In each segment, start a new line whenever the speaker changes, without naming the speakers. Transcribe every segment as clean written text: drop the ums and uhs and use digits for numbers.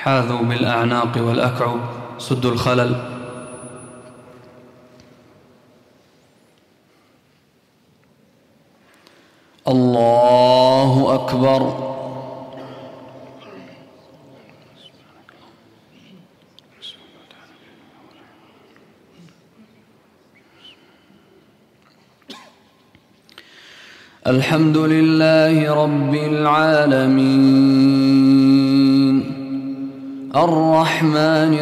حاذوا بالأعناق والأكعب سدوا الخلل. الله أكبر. الحمد لله رب العالمين الرحمن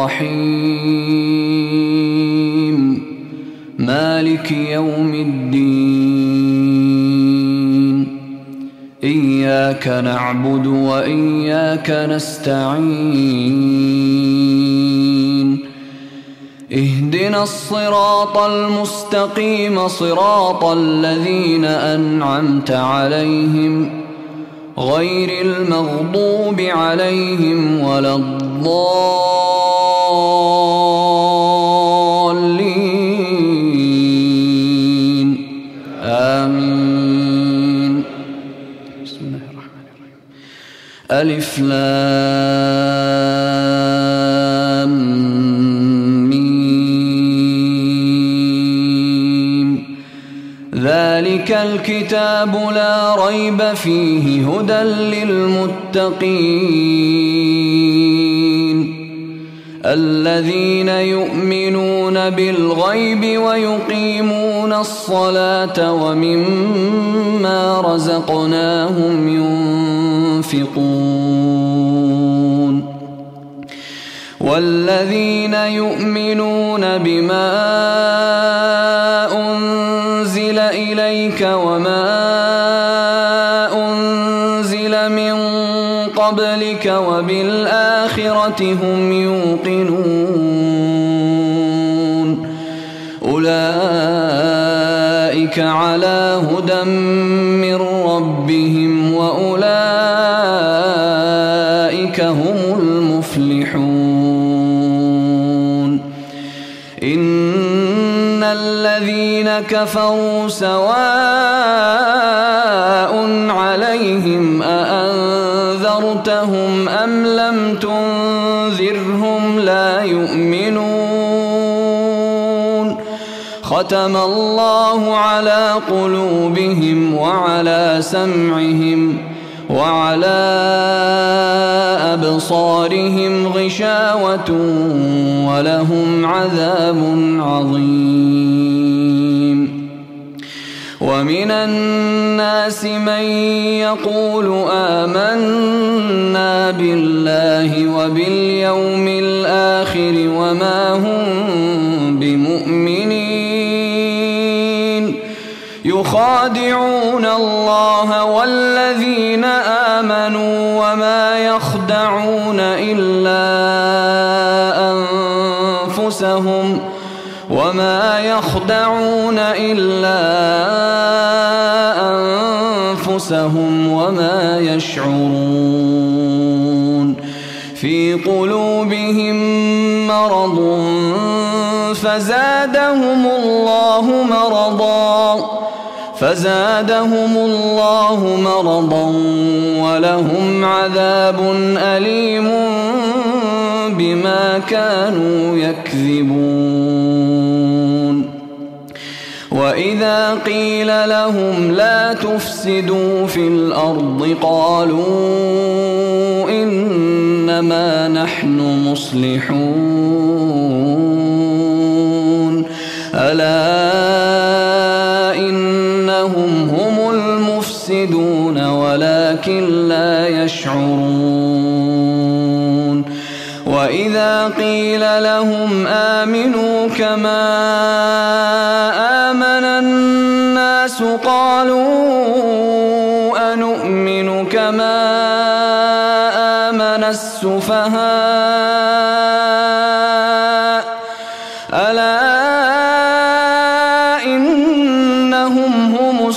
الرحيم مالك يوم الدين إياك نعبد وإياك نستعين اهدنا الصراط المستقيم صراط الذين أنعمت عليهم غير المغضوب عليهم ولا الضالين آمين. بسم الله الرحمن الرحيم. ألف لام ذلك الكتاب لا ريب فيه هدى للمتقين الذين يؤمنون بالغيب ويقيمون الصلاة ومما رزقناهم ينفقون والذين يؤمنون بما أنزل إليك وما أنزل من قبلك وبالآخرة هم يوقنون أولئك على هدى من ربهم وأولئك هم المفلحون. إن الذين كفروا سواء عليهم أأنذرتهم أم لم تنذرهم لا يؤمنون. ختم الله على قلوبهم وعلى سمعهم وعلى أبصارهم غشاوة ولهم عذاب عظيم. ومن الناس من يقول آمنا بالله وباليوم الآخر وما هم بمؤمنين يخادعون الله والذين آمنوا وما يخدعون إلا أنفسهم وما يشعرون. في قلوبهم مرض فزادهم الله مرضا ولهم عذاب أليم بما كانوا يكذبون. وإذا قيل لهم لا تفسدوا في الأرض قالوا إنما نحن مصلحون ألا إنهم هم المفسدون ولكن لا يشعرون. وإذا قيل لهم آمنوا كما آمن الناس قالوا أنؤمن كما آمن السفهاء ألا إنهم هم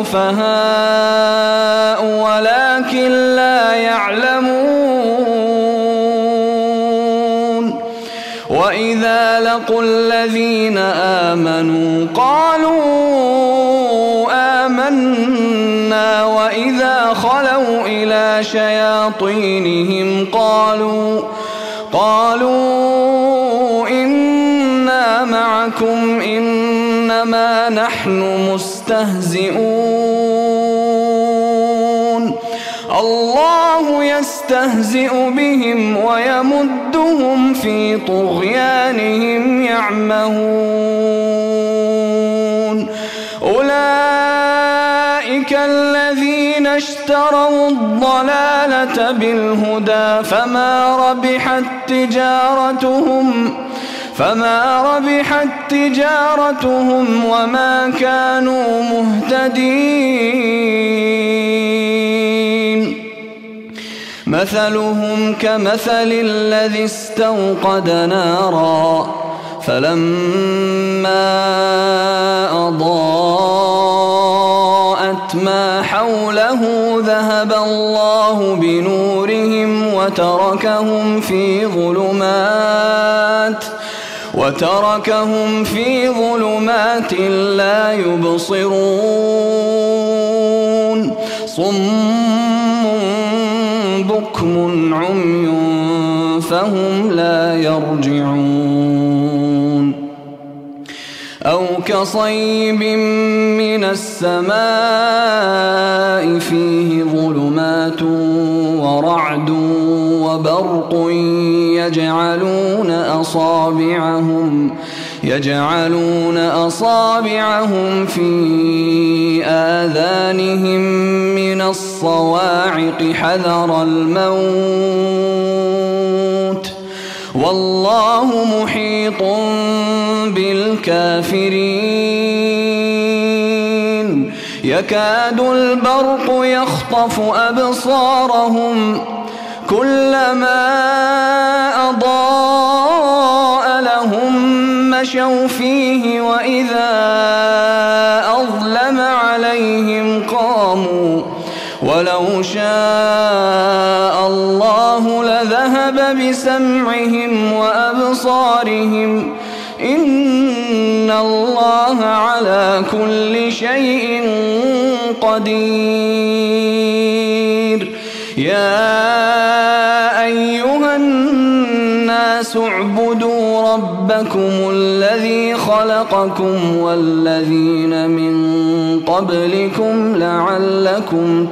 السفهاء ولكن لا يعلمون. وإذا لقوا الذين آمنوا قالوا آمنا وإذا خلوا إلى شياطينهم قالوا إنا معكم إنما نحن مستهزئون الله يستهزئ بهم ويمدهم في طغيانهم يعمهون أولئك الذين اشتروا الضلالة بالهدى فما ربحت تجارتهم وما كانوا مهتدين مثلهم كمثل الذي استوقد نارا فلما أضاءت ما حوله ذهب الله بنورهم وتركهم في ظلمات لا يبصرون صم بكم عمي فهم لا يرجعون أو كصيب من السماء فيه ظلمات ورعد وبرق يجعلون أصابعهم في آذانهم من الصواعق حذر الموت والله محيط بالكافرين يكاد البرق يخطف أبصارهم كلما أضاء لهم مشوا فيه وإذا أظلم عليهم قاموا ولو شاء الله لذهب بسمعهم وأبصارهم إن الله على كل شيء قدير يا أيها الناس اعبدوا ربكم الذي خلقكم والذين من قبلكم لعلكم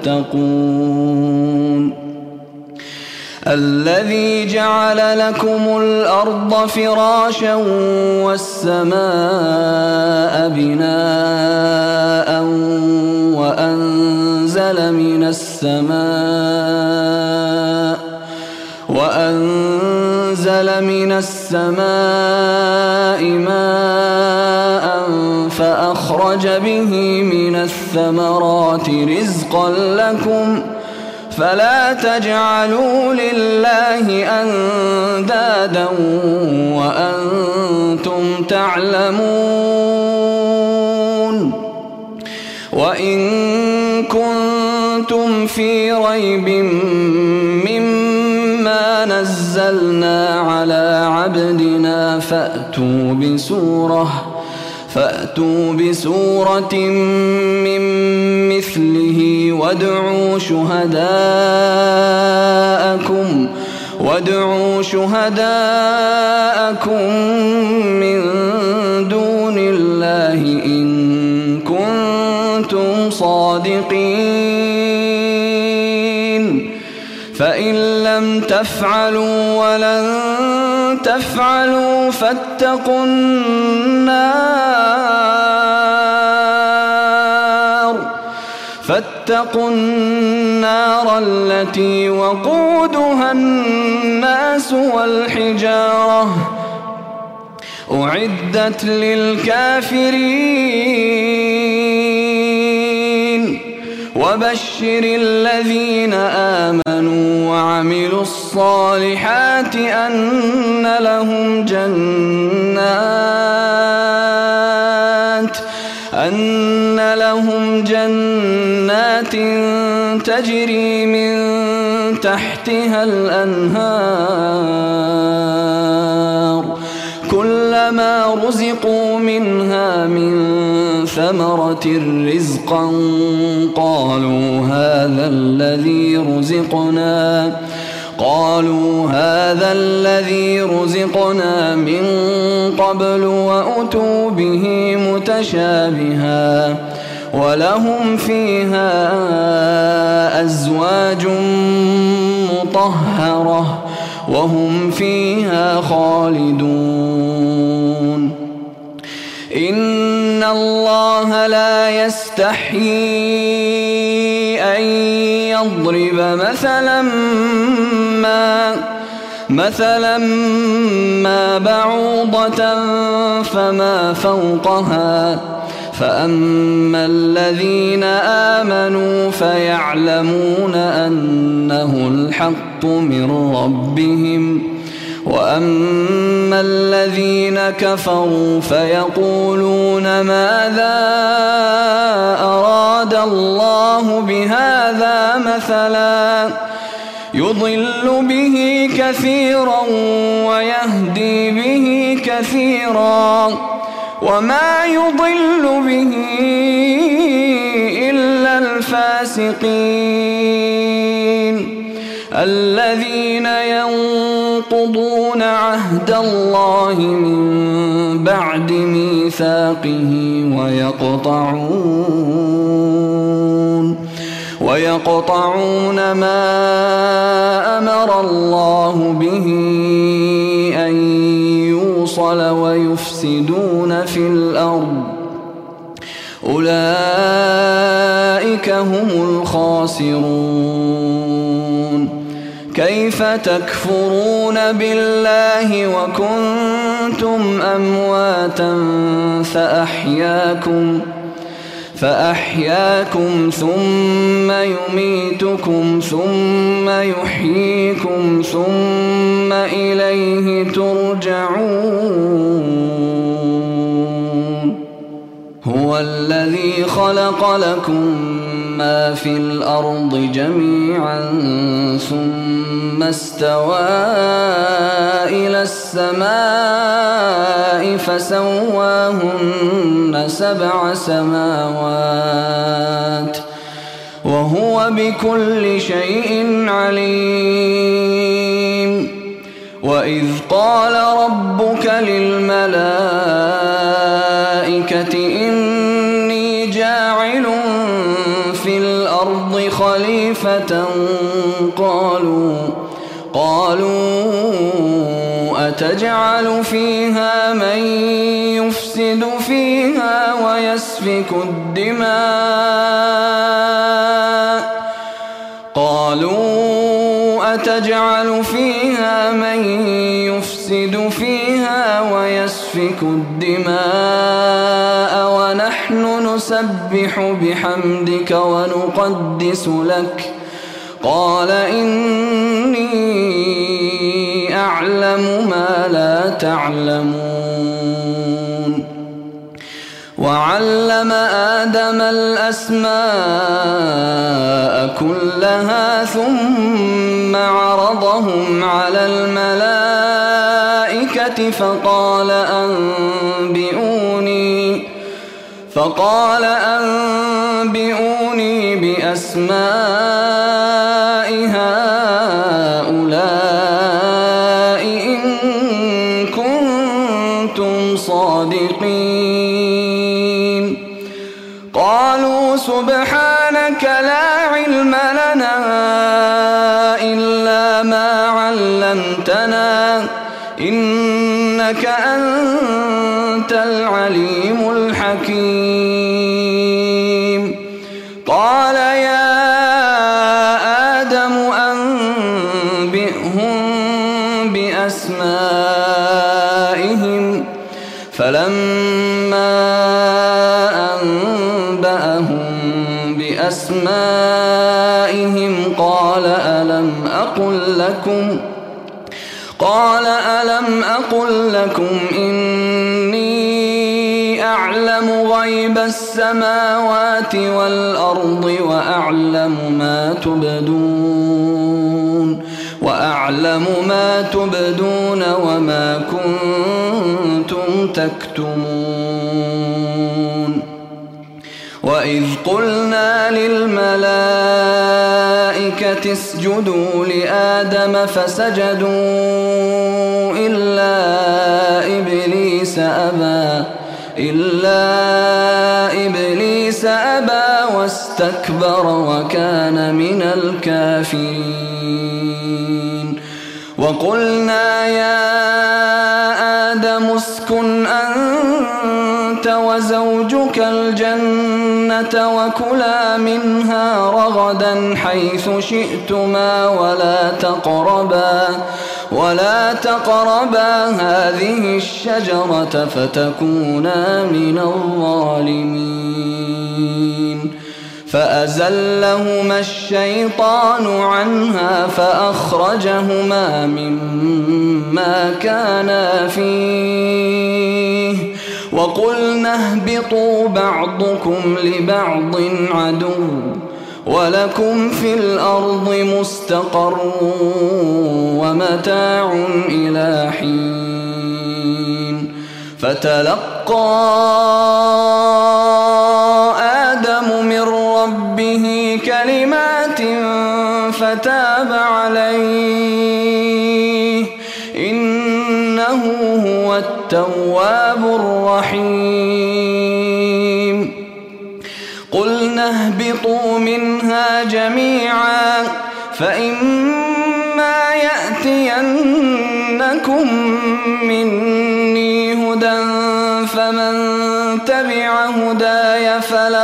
تتقون الذي جعل لكم الأرض فراشا والسماء بناء وأنزل من السماء ماء فأخرج به من الثمرات رزقا لكم فلا تجعلوا لله أندادا وأنتم تعلمون وإن كنتم في ريب مما نزلنا على عبدنا فأتوا بسورة من مثله وادعوا شهداءكم من دون الله إن كنتم صادقين فإن لم تفعلوا ولن تفعلوا فاتقوا النار التي وقودها الناس والحجارة أعدت للكافرين وبشر الذين آمنوا وعملوا الصالحات أن لهم جنات تجري من تحتها الأنهار كلما رزقوا منها من ثمرة رزقا قالوا هذا الذي رزقنا من قبل وأتوا به متشابها ولهم فيها أزواج مطهرة وهم فيها خالدون إن الله لا يستحيي أن يضرب مثلا ما بعوضة فما فوقها فأما الذين آمنوا فيعلمون أنه الحق من ربهم وأما الذين كفروا فيقولون ماذا أراد الله بهذا مثلا يضل به كثيرا ويهدي به كثيرا وما يضل به إلا الفاسقين الذين ينقضون عهد الله من بعد ميثاقه ويقطعون ما أمر الله به أن يوصل ويفسدون في الأرض أولئك هم الخاسرون كيف تكفرون بالله وكنتم أمواتا فأحياكم ثم يميتكم ثم يحييكم ثم إليه ترجعون هو الذي خلق لكم ما في الأرض جميعا ثم استوى إلى السماء فسواهن 7 سماوات وهو بكل شيء عليم وإذ قال ربك للملائكة إني جاعل في الأرض خليفة قالوا أتجعل فيها من يفسد فيها ويسفك الدماء ونحن نسبح بحمدك ونقدس لك قال إني أعلم ما لا تعلمون وعلم آدم الأسماء كلها ثم عرضهم على الملائكة فقال أنبئوني بأسماء هؤلاء إن كنتم صادقين قالوا سبحانك لا علم لنا إلا ما علمتنا إنك أنت العليم الحكيم قال يا آدم أنبئهم بأسمائهم فلما أنبأهم بأسمائهم قال ألم أقل لكم إني أعلم غيب السماوات والأرض وأعلم ما تبدون وما كنتم تكتمون وإذ قلنا للملائكة اسجدوا لآدم فسجدوا إلا إبليس أبى واستكبر وكان من الكافرين. وقلنا يا آدم اسكن أنت وزوجك الجنة وكلا منها رغدا حيث شئتما ولا تقربا هذه الشجرة فتكونا من الظالمين. فأزلهما الشيطان عنها فأخرجهما مما كانا فيه وقلنا اهبطوا بعضكم لبعض عدو ولكم في الأرض مستقر ومتاع إلى حين. فتلقى آدم من ربه كلمات فتاب عليه إنه هو التواب الرحيم. قلنا اهبطوا منها جميعا فإما يأتينكم مني هدى فمن تبع هداي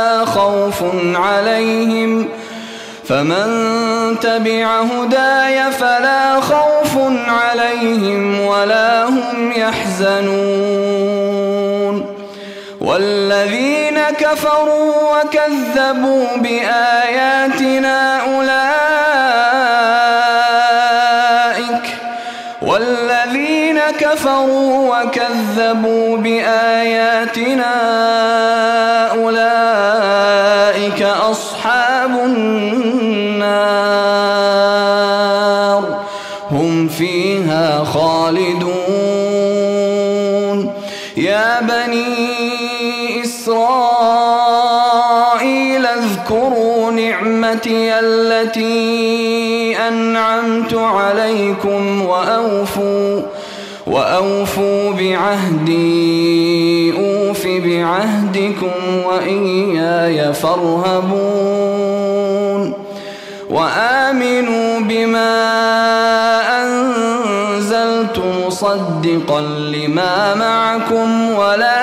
فلا خوف عليهم ولا هم يحزنون. والذين كفروا وكذبوا بآياتنا أولئك أصحاب النار هم فيها خالدون. يا بني إسرائيل اذكروا نعمتي التي أنعمت عليكم وأوفوا بعهدي أوف بعهدكم وإياي فارهبون. وآمنوا بما أنزلت مصدقا لما معكم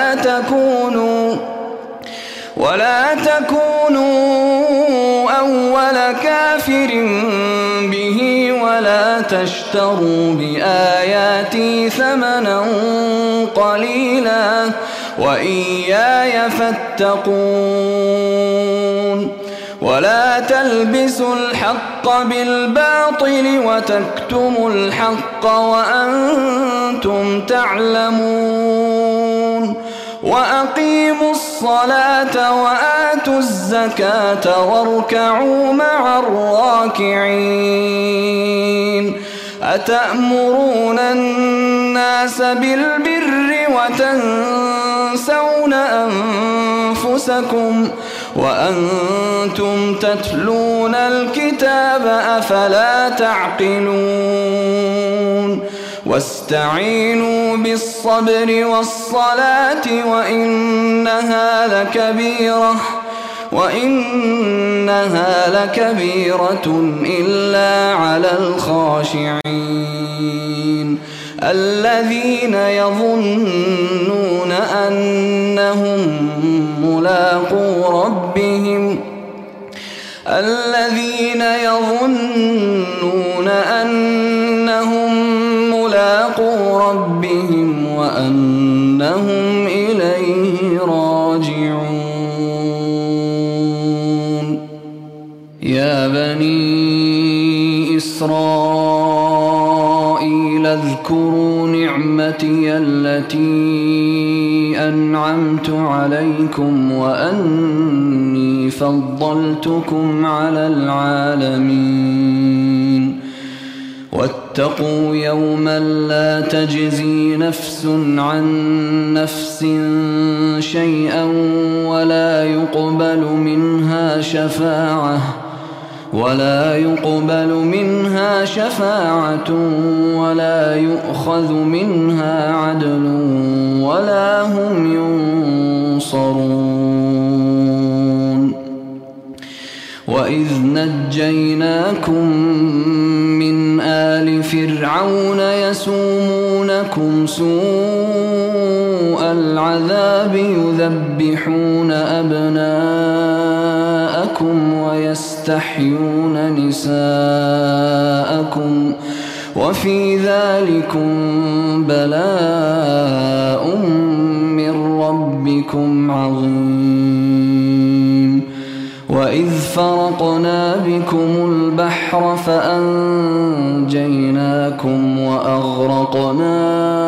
ولا تكونوا أول كافر به ولا تشتروا بآياتي ثمنا قليلا وإياي فاتقون. ولا تلبسوا الحق بالباطل وتكتموا الحق وأنتم تعلمون. وأقيموا الصلاة وآتوا الزكاة واركعوا مع الراكعين. أتأمرون الناس بالبر وتنسون أنفسكم وأنتم تتلون الكتاب أفلا تعقلون. واستعينوا بالصبر والصلاة وإنها لكبيرة إلا على الخاشعين الذين يظنون أنهم ملاقو ربهم وأنهم إليه راجعون. يا بني إسرائيل اذكروا نعمتي التي أنعمت عليكم وأني فضلتكم على العالمين. واتقوا يوما لا تجزي نفس عن نفس شيئا ولا يقبل منها شفاعة ولا يؤخذ منها عدل ولا هم ينصرون. وإذ نجيناكم من آل فرعون يسومونكم سوء العذاب يذبحون أبناءكم ويستحيون نساءكم وفي ذلكم بلاء من ربكم عظيم. وإذ فرقنا بكم البحر فأنجيناكم وأغرقنا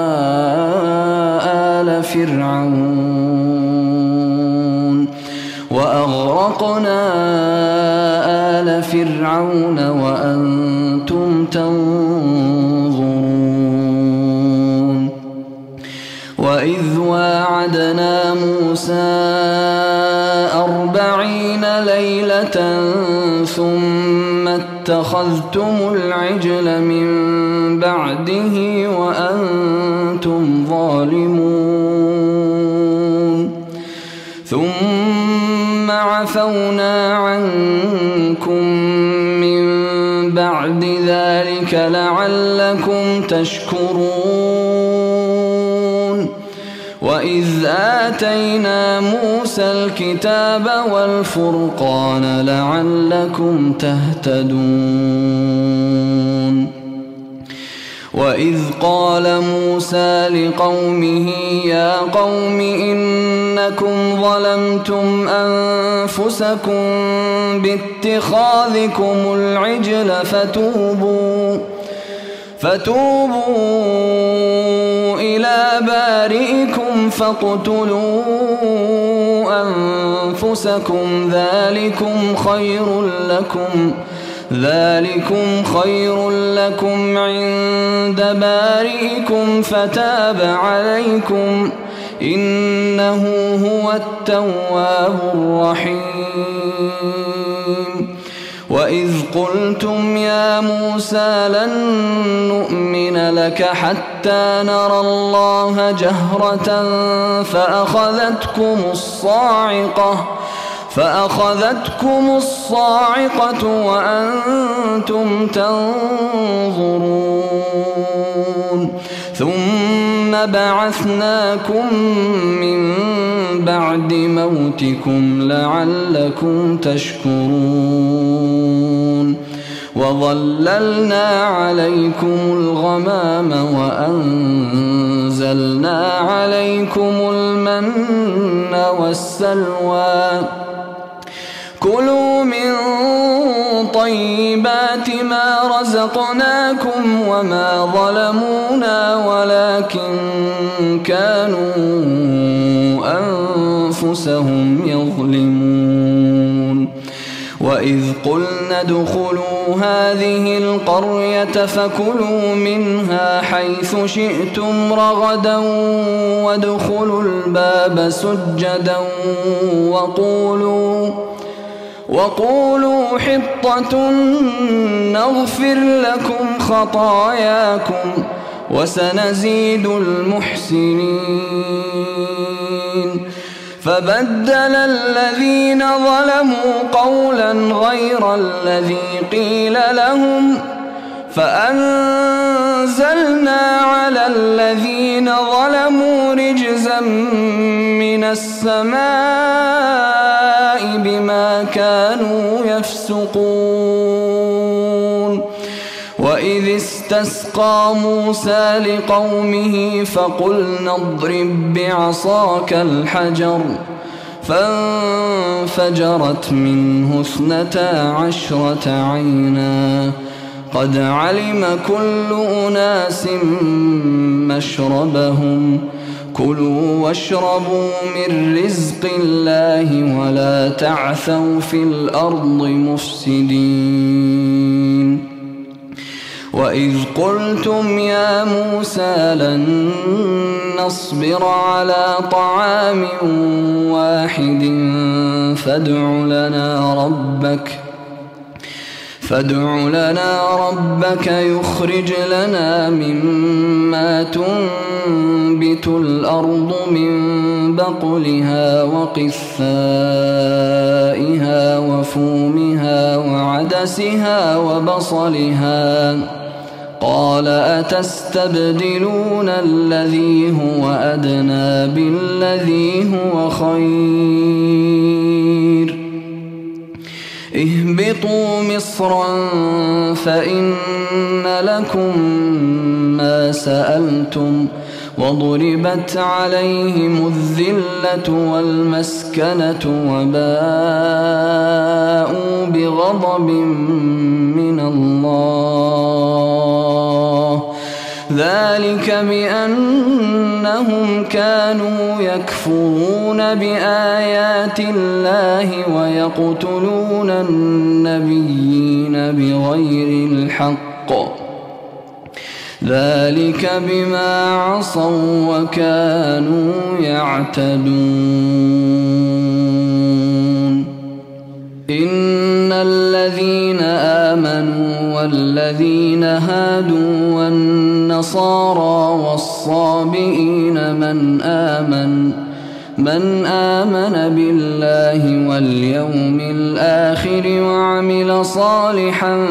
آل فرعون وأنتم تنظرون. وإذ واعدنا موسى 40 ليلة ثم اتخذتم العجل من بعده وأنتم ظالمون. ثم عفونا عنكم من بعد ذلك لعلكم تشكرون. وإذ آتينا موسى الكتاب والفرقان لعلكم تهتدون. وإذ قال موسى لقومه يا قوم إنكم ظلمتم أنفسكم باتخاذكم العجل فتوبوا إلى بارئكم فاقتلوا أنفسكم ذلكم خير لكم عند بارئكم فتاب عليكم إنه هو التواب الرحيم. وإذ قلتم يا موسى لن نؤمن لك حتى نرى الله جهرة فأخذتكم الصاعقة وأنتم تنظرون. ثم بعثناكم من بعد موتكم لعلكم تشكرون. وظللنا عليكم الغمام وأنزلنا عليكم المن والسلوى كلوا من طيبات ما رزقناكم وما ظلمونا ولكن كانوا أنفسهم يظلمون. وإذ قلنا ادخلوا هذه القرية فكلوا منها حيث شئتم رغدا وادخلوا الباب سجدا وقولوا حطة نغفر لكم خطاياكم وسنزيد المحسنين. فبدل الذين ظلموا قولا غير الذي قيل لهم فأنزلنا على الذين ظلموا رجزا من السماء بما كانوا يفسقون. وإذ استسقى موسى لقومه فقلنا اضرب بعصاك الحجر فانفجرت منه 12 عينا قد علم كل أناس مشربهم كلوا واشربوا من رزق الله ولا تعثوا في الأرض مفسدين. وإذ قلتم يا موسى لن نصبر على طعام واحد فادع لنا ربك يخرج لنا مما تنبت الأرض من بقلها وقثائها وفومها وعدسها وبصلها قال أتستبدلون الذي هو أدنى بالذي هو خير اهبطوا مصرا فإن لكم ما سألتم وضربت عليهم الذلة والمسكنة وباءوا بغضب من الله ذلك بأنهم كانوا يكفرون بآيات الله ويقتلون النبيين بغير الحق ذلك بما عصوا وكانوا يعتدون إن الذين آمنوا والذين هادوا والنصارى والصابئين من آمن بالله واليوم الآخر وعمل صالحا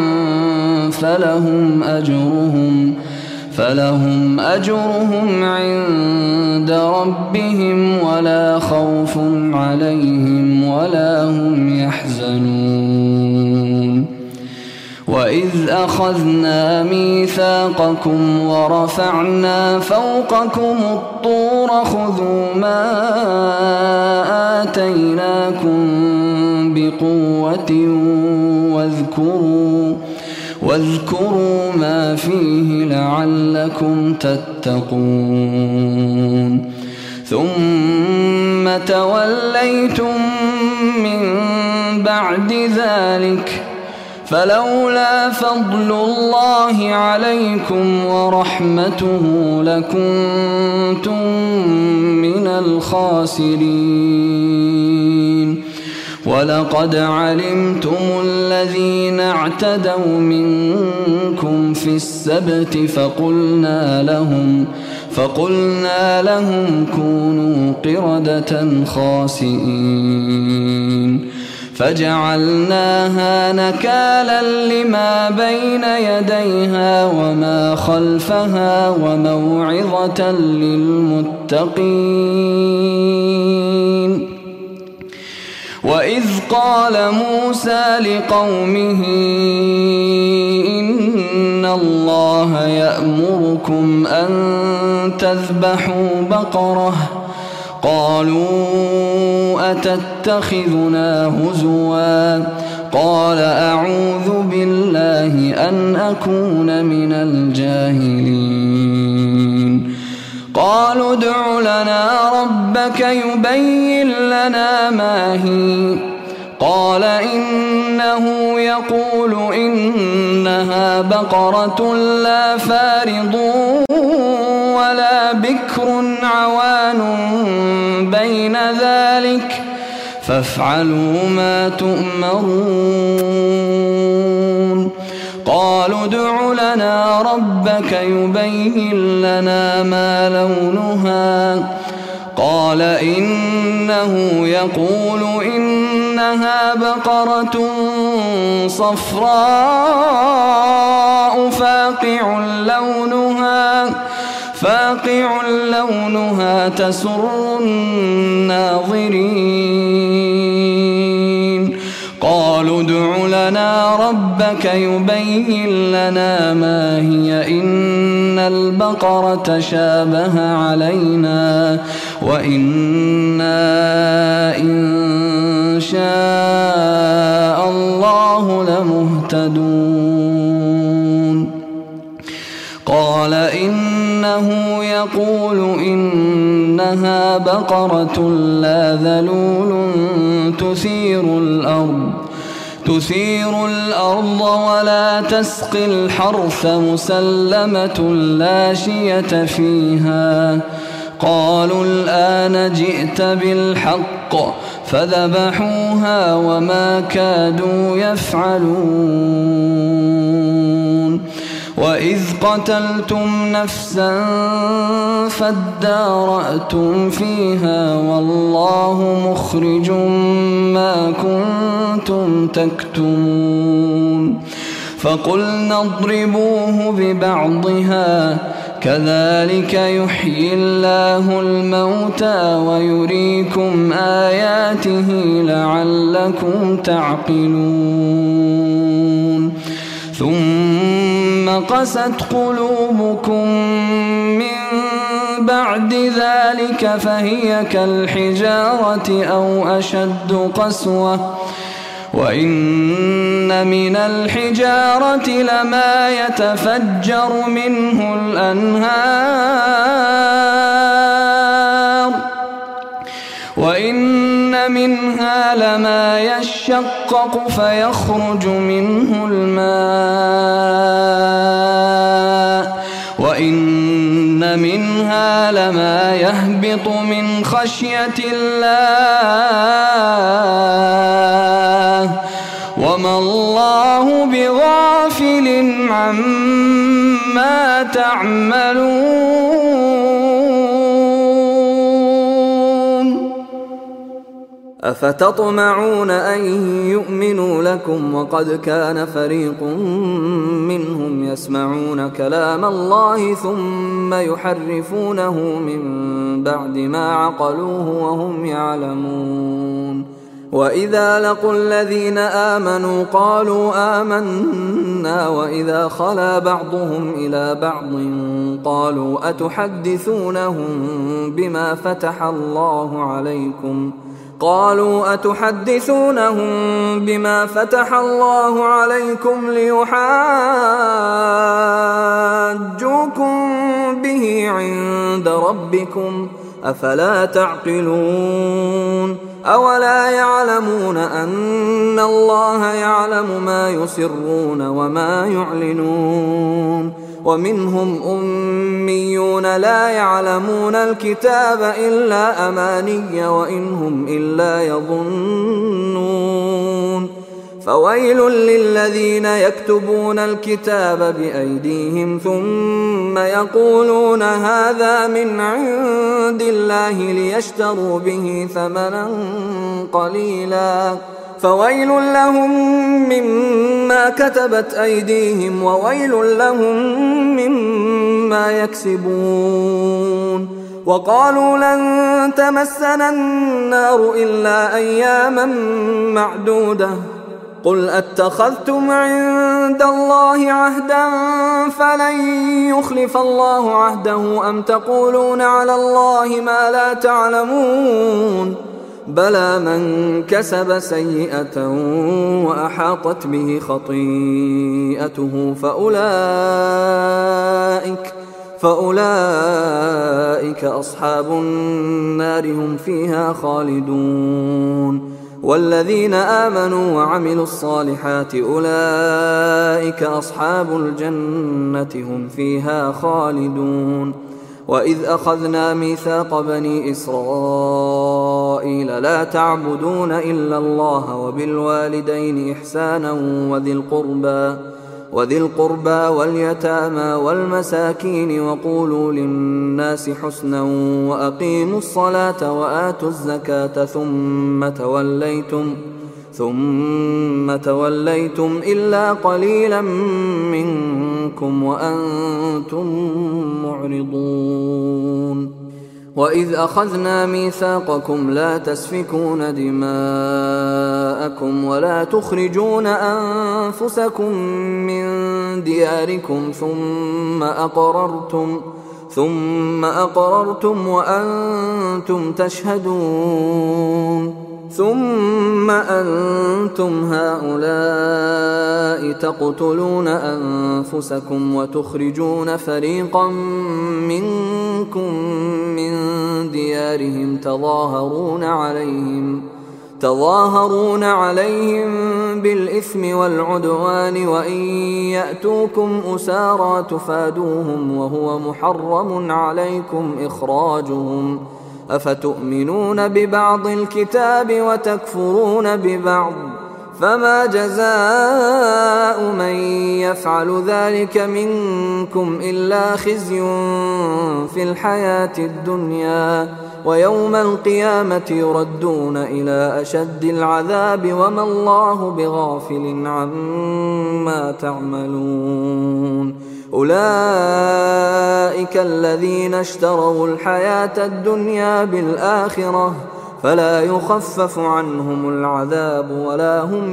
فلهم أجرهم عند ربهم ولا خوف عليهم ولا هم يحزنون وإذ أخذنا ميثاقكم ورفعنا فوقكم الطور خذوا ما آتيناكم بقوة واذكروا ما فيه لعلكم تتقون ثم توليتم من بعد ذلك فلولا فضل الله عليكم ورحمته لكنتم من الخاسرين ولقد علمتم الذين اعتدوا منكم في السبت فقلنا لهم كونوا قردة خاسئين فجعلناها نكالا لما بين يديها وما خلفها وموعظة للمتقين وإذ قال موسى لقومه إن الله يأمركم أن تذبحوا بقرة قالوا أتتخذنا هزوا قال أعوذ بالله أن أكون من الجاهلين قالوا ادع لنا ربك يبين لنا ما هي قال إنه يقول إنها بقرة لا فارض ولا بكر عوان بين ذلك فافعلوا ما تؤمرون قالوا ادع لنا ربك يبين لنا ما لونها قال إنه يقول إنها بقرة صفراء فاقع لونها تسر الناظرين قالوا ادع لنا ربك يبين لنا ما هي إن البقرة شابه علينا وإنا إن شاء الله لمهتدون قال إنه يقول إنها بقرة لا ذلول تثير تثير الأرض ولا تسقي الحرث مسلمة لا شية فيها قالوا الآن جئت بالحق فذبحوها وما كادوا يفعلون وإذ قتلتم نفسا فادارأتم فيها والله مخرج ما كنتم تكتمون فقلنا اضربوه ببعضها كذلك يحيي الله الموتى ويريكم آياته لعلكم تعقلون ثم قست قلوبكم من بعد ذلك فهي كالحجارة أو أشد قسوة وإن من الحجارة لما يتفجر منه الأنهار وإن منها لما يشقق فيخرج منه الماء وإن منها لما يهبط من خشية الله وما الله بغافل عما تعملون
أفتطمعون أن يؤمنوا لكم وقد كان فريق منهم يسمعون كلام الله ثم يحرفونه من بعد ما عقلوه وهم يعلمون وإذا لقوا الذين آمنوا قالوا آمنا وإذا خلا بعضهم إلى بعض قالوا أتحدثونهم بما فتح الله عليكم ليحاجوكم به عند ربكم أفلا تعقلون أولا يعلمون أن الله يعلم ما يسرون وما يعلنون ومنهم أميون لا يعلمون الكتاب إلا أماني وإن هم إلا يظنون فويل للذين يكتبون الكتاب بأيديهم ثم يقولون هذا من عند الله ليشتروا به ثمنا قليلا فويل لهم مما كتبت أيديهم وويل لهم مما يكسبون وقالوا لن تمسنا النار إلا أياما معدودة قل أتخذتم عند الله عهدا فلن يخلف الله عهده أم تقولون على الله ما لا تعلمون بلى من كسب سيئة وأحاطت به خطيئته فأولئك أصحاب النار هم فيها خالدون والذين آمنوا وعملوا الصالحات أولئك أصحاب الجنة هم فيها خالدون وإذ أخذنا ميثاق بني إسرائيل لا تعبدون إلا الله وبالوالدين إحسانا وذي القربى واليتامى والمساكين وقولوا للناس حسنا وأقيموا الصلاة وآتوا الزكاة ثم توليتم إلا قليلا منكم وأنتم معرضون وإذ أخذنا ميثاقكم لا تسفكون دماءكم ولا تخرجون أنفسكم من دياركم ثم أقررتم وأنتم تشهدون ثم أنتم هؤلاء تقتلون أنفسكم وتخرجون فريقا منكم من ديارهم تظاهرون عليهم بالإثم والعدوان وإن يأتوكم أسارى تفادوهم وهو محرم عليكم إخراجهم أفتؤمنون ببعض الكتاب وتكفرون ببعض فما جزاء من يفعل ذلك منكم إلا خزي في الحياة الدنيا ويوم القيامة يردون إلى أشد العذاب وما الله بغافل عما تعملون أولئك الذين اشتروا الحياة الدنيا بالآخرة فلا يخفف عنهم العذاب ولا هم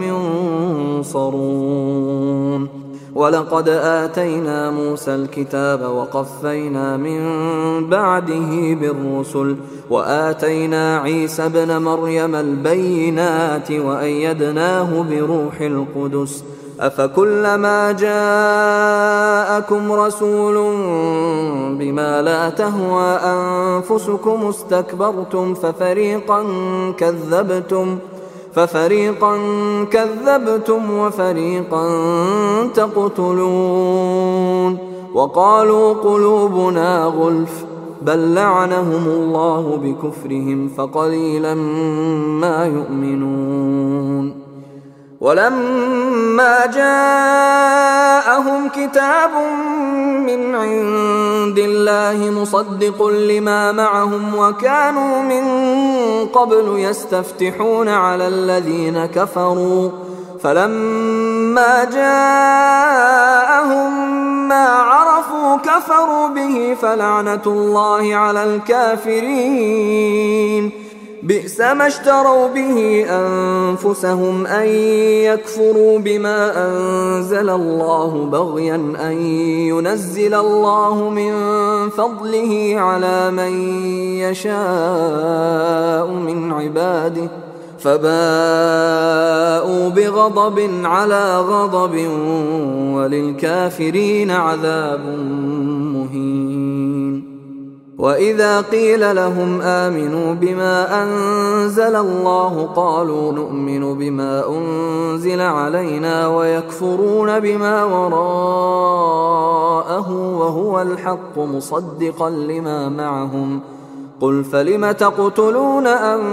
ينصرون ولقد آتينا موسى الكتاب وقفينا من بعده بالرسل وآتينا عيسى ابن مريم البينات وأيدناه بروح القدس أفكلما جاءكم رسول بما لا تهوى أنفسكم استكبرتم ففريقا كذبتم وفريقا تقتلون وقالوا قلوبنا غلف بل لعنهم الله بكفرهم فقليلا ما يؤمنون ولما جاءهم كتاب من عند الله مصدق لما معهم وكانوا من قبل يستفتحون على الذين كفروا فلما جاءهم ما عرفوا كفروا به فلعنة الله على الكافرين بئس ما اشتروا به أنفسهم أن يكفروا بما أنزل الله بغيا أن ينزل الله من فضله على من يشاء من عباده فباءوا بغضب على غضب وللكافرين عذاب مهين وإذا قيل لهم آمنوا بما أنزل الله قالوا نؤمن بما أنزل علينا ويكفرون بما وراءه وهو الحق مصدقا لما معهم قل فلم تقتلون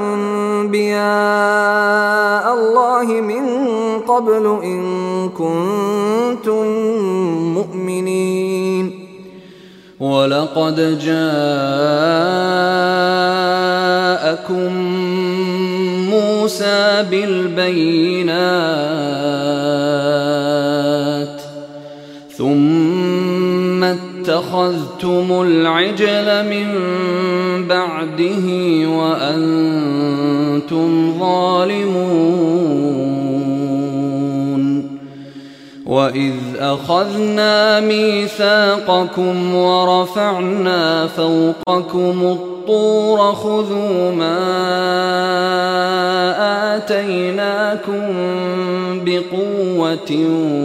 أنبياء الله من قبل إن كنتم مؤمنين
ولقد جاءكم موسى بالبينات ثم اتخذتم العجل من بعده وأنتم ظالمون وإذ أخذنا ميثاقكم ورفعنا فوقكم الطور خذوا ما آتيناكم بقوة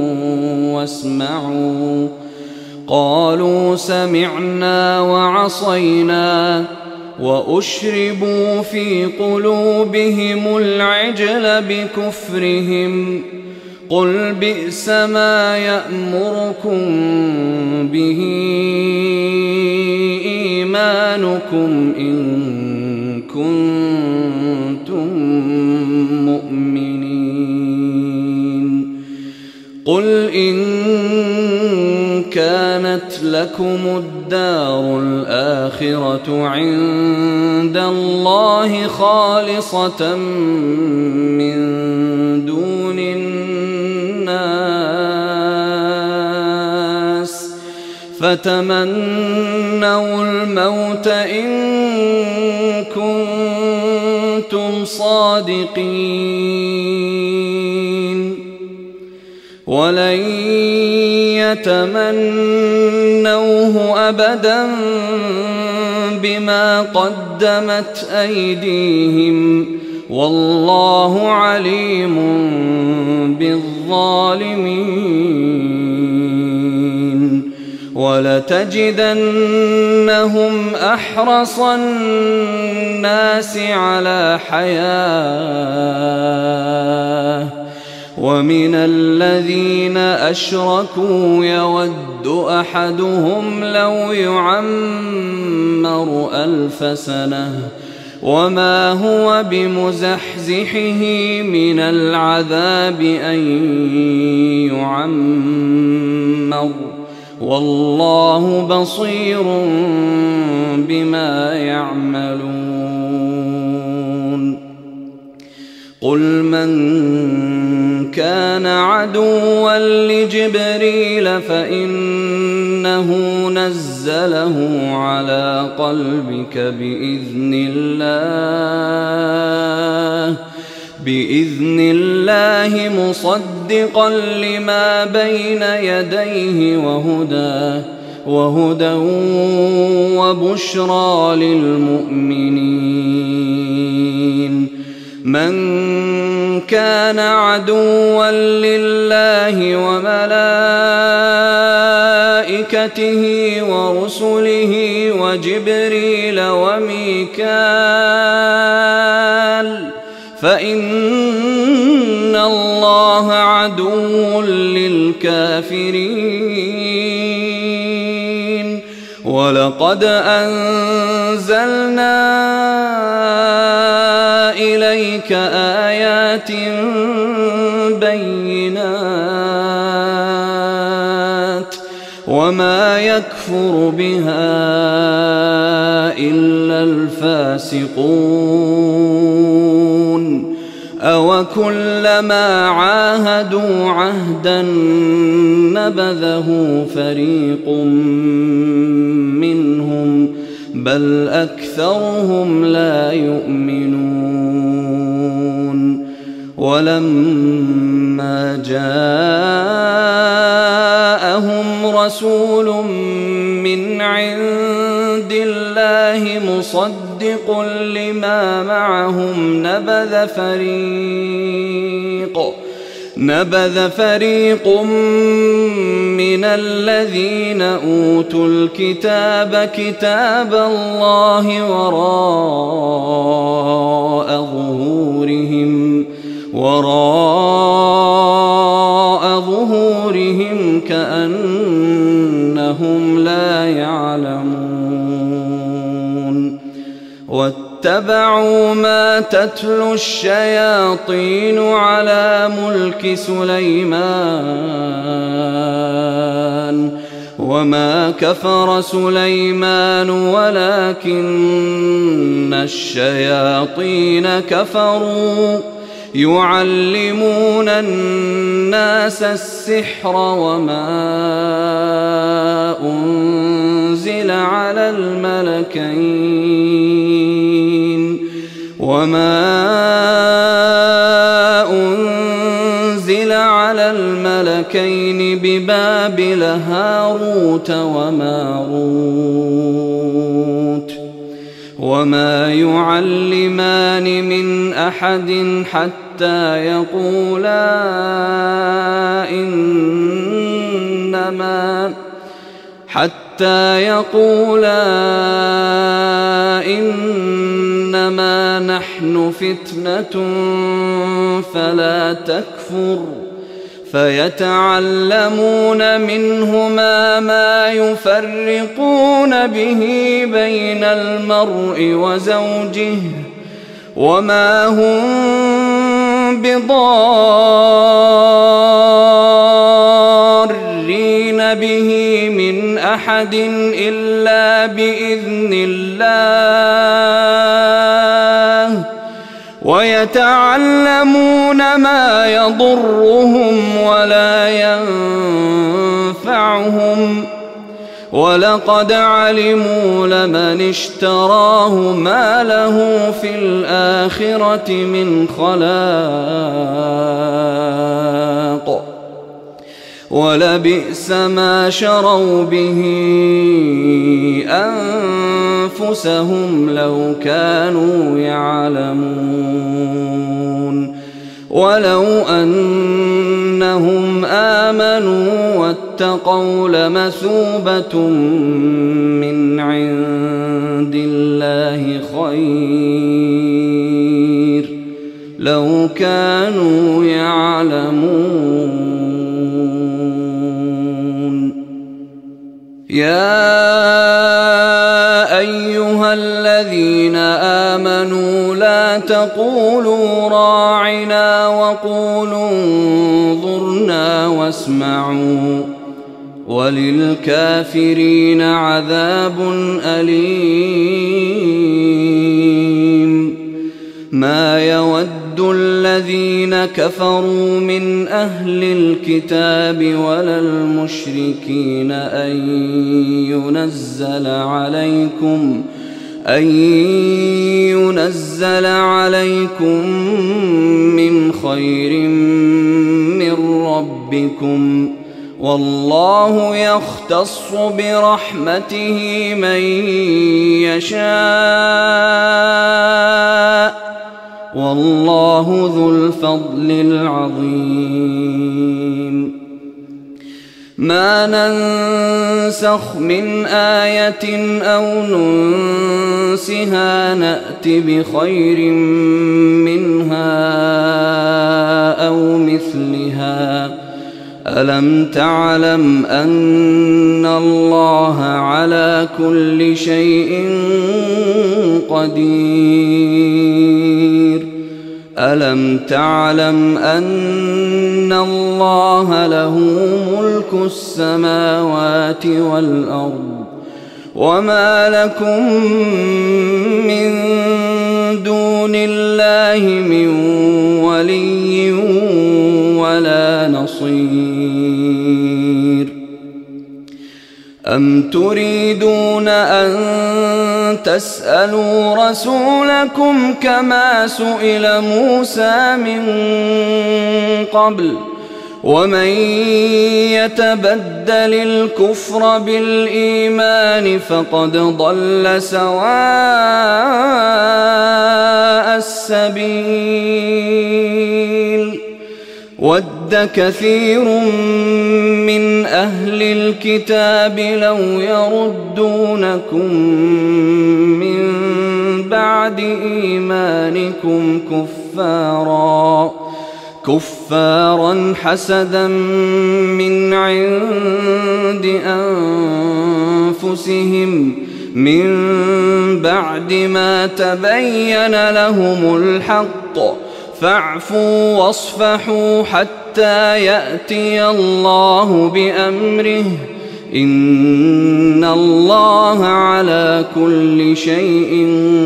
واسمعوا قالوا سمعنا وعصينا وأشربوا في قلوبهم العجل بكفرهم قل بئس ما يأمركم به إيمانكم إن كنتم مؤمنين قل إن كانت لكم الدار الآخرة عند الله خالصة من دون الناس فتمنوا الموت إن كنتم صادقين ولن يتمنوه أبدا بما قدمت أيديهم والله عليم بالظالمين ولتجدنهم أحرص الناس على حياة ومن الذين أشركوا يود أحدهم لو يعمر 1000 سنة وما هو بمزحزحه من العذاب أن يعمر والله بصير بما يعملون. قل من كان عدوا لجبريل فإنه نزله على قلبك بإذن الله مصدقا لما بين يديه وهدى وبشرى للمؤمنين. من كان عدوا لله وملائكته ورسله وجبريل وميكال فإن الله عدو للكافرين. ولقد أنزلنا إليك آيات بينات وما يكفر بها إلا الفاسقون. أوكلما عاهدوا عهدا نبذه فريق منهم بل أكثرهم لا يؤمنون. ولما جاءهم رسول من عند الله مصدق لما معهم نبذ فريق من الذين أوتوا الكتاب كتاب الله وراء ظهورهم كأنهم لا يعلمون. واتبعوا ما تتلو الشياطين على ملك سليمان وما كفر سليمان ولكن الشياطين كفروا يعلمون الناس السحر وما أنزل على الملكين ببابل هاروت وماروت وما يعلمان من أحد حتى يقولا إنما نحن فتنة فلا تكفر فيتعلمون منهما ما يفرقون به بين المرء وزوجه وما هم بضارين به من أحد إلا بإذن الله ويتعلمون ما يضرهم ولا ينفعهم ولقد علموا لمن اشتراه ما له في الآخرة من خلاق ولبئس ما شروا به أنفسهم لو كانوا يعلمون ولو أنهم آمنوا واتقوا لمثوبة من عند الله خير لو كانوا يعلمون. يا أيها الذين آمنوا لا تقولوا راعنا وقولوا انظرنا واسمعوا وللكافرين عذاب أليم. ما يود الذين كفروا من أهل الكتاب ولا المشركين أن ينزل عليكم من خير من ربكم والله يختص برحمته من يشاء والله ذو الفضل العظيم. ما ننسخ من آية أو ننسها نأت بخير منها أو مثلها. ألم تعلم أن الله على كل شيء قدير؟ ألم تعلم أن الله له ملك السماوات والأرض وما لكم من دون الله من ولي ولا نصير. أم تريدون أن تسألوا رسولكم كما سئل موسى من قبل ومن يتبدل الكفر بالإيمان فقد ضل سواء السبيل. ود كثير من أهل الكتاب لو يردونكم من بعد إيمانكم كفارا حسدا من عند أنفسهم من بعد ما تبين لهم الحق فاعفوا واصفحوا حتى يأتي الله بأمره إن الله على كل شيء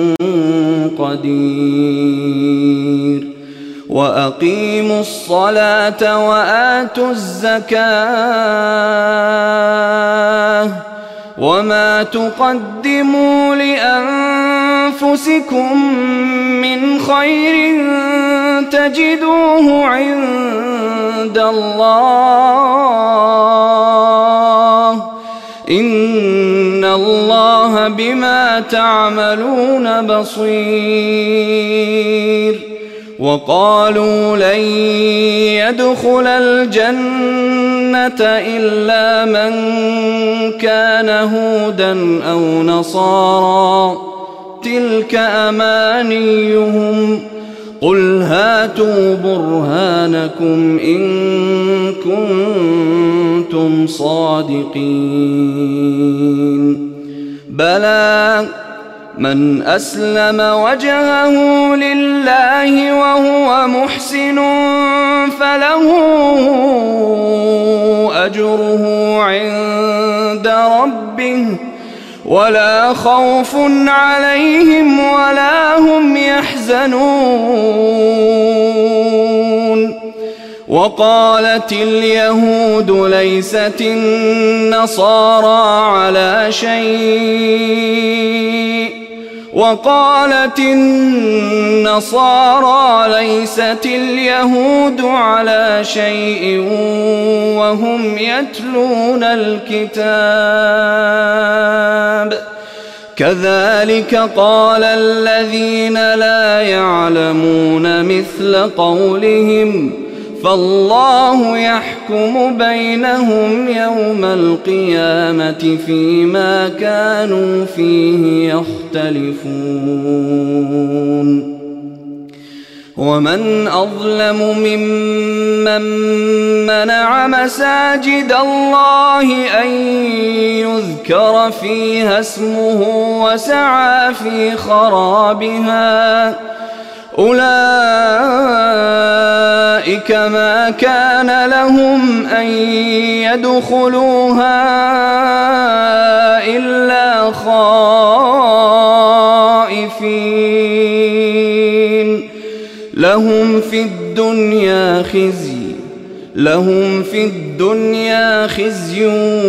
قدير. وأقيموا الصلاة وآتوا الزكاة وما تقدموا لأنفسكم من خير تجدوه عند الله إن الله بما تعملون بصير. وقالوا لن يدخل الجنة إلا من كان هودا أو نصارى تلك أمانيهم قل هاتوا برهانكم إن كنتم صادقين. بلى من أسلم وجهه لله وهو محسن فله أجره عند ربه ولا خوف عليهم ولا هم يحزنون. وقالت اليهود ليست النصارى على شيء وقالت النصارى ليست اليهود على شيء وهم يتلون الكتاب كذلك قال الذين لا يعلمون مثل قولهم فالله يحكم بينهم يوم القيامة فيما كانوا فيه يختلفون. ومن أظلم ممن منع مساجد الله أن يذكر فيها اسمه وسعى في خرابها أولئك ما كان لهم أن يدخلوها إلا خائفين لهم في الدنيا خزي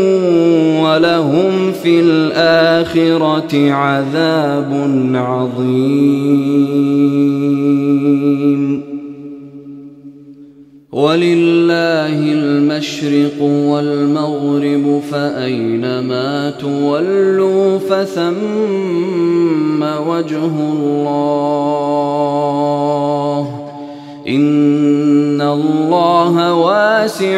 ولهم في الآخرة عذاب عظيم. ولله المشرق والمغرب فأينما تولوا فثم وجه الله إن الله واسع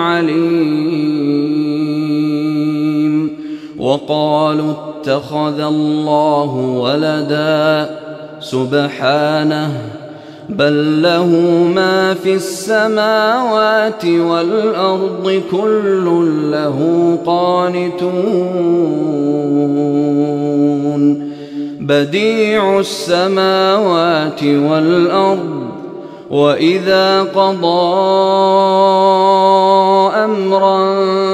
عليم. وقالوا اتخذ الله ولدا سبحانه بل له ما في السماوات والأرض كل له قانتون بديع السماوات والأرض وإذا قضى أمرا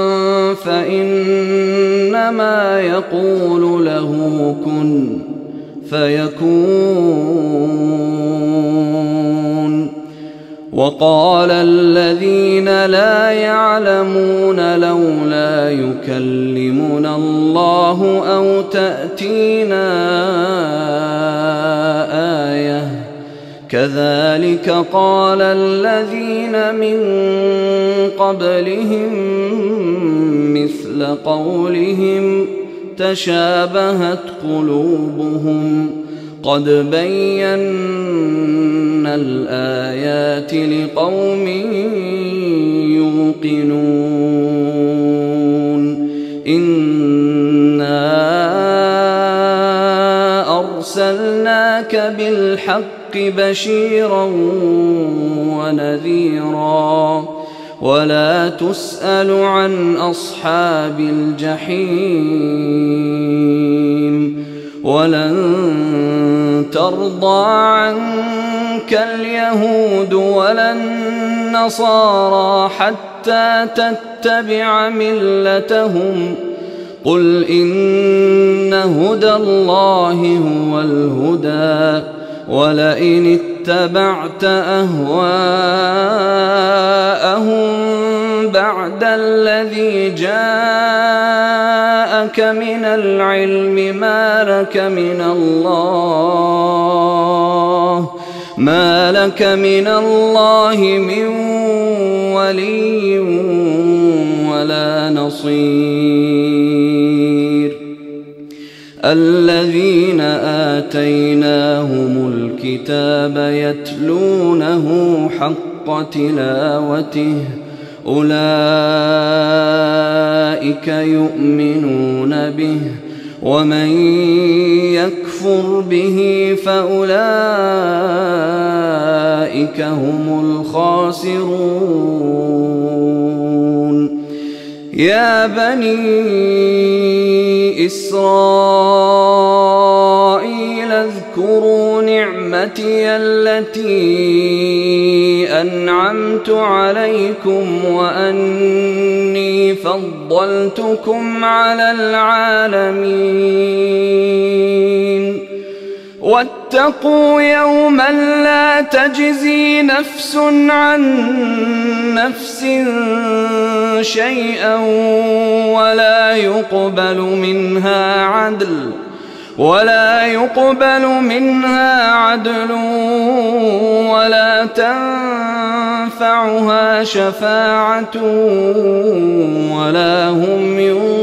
فإنما يقول له كن فيكون. وقال الذين لا يعلمون لولا يكلمنا الله أو تأتينا آية كذلك قال الذين من قبلهم مثل قولهم تشابهت قلوبهم قد بينا الآيات لقوم يوقنون. إنا أرسلناك بالحق بشيرا ونذيرا ولا تسأل عن أصحاب الجحيم. ولن ترضى عنك اليهود ولا النصارى حتى تتبع ملتهم قل إن هدى الله هو الهدى ولئن اتبعت أهواءهم بعد الذي جاءك من العلم ما لك من الله من ولي ولا نصير. الذين آتيناهم الكتاب يتلونه حق تلاوته أولئك يؤمنون به ومن يكفر به فأولئك هم الخاسرون. يا بني إسرائيل اذكروا نعمتي التي أنعمت عليكم وأني فضلتكم على العالمين. واتقوا يوما لا تجزي نفس عن نفس شيئا ولا يقبل منها عدل ولا تنفعها شفاعة ولا هم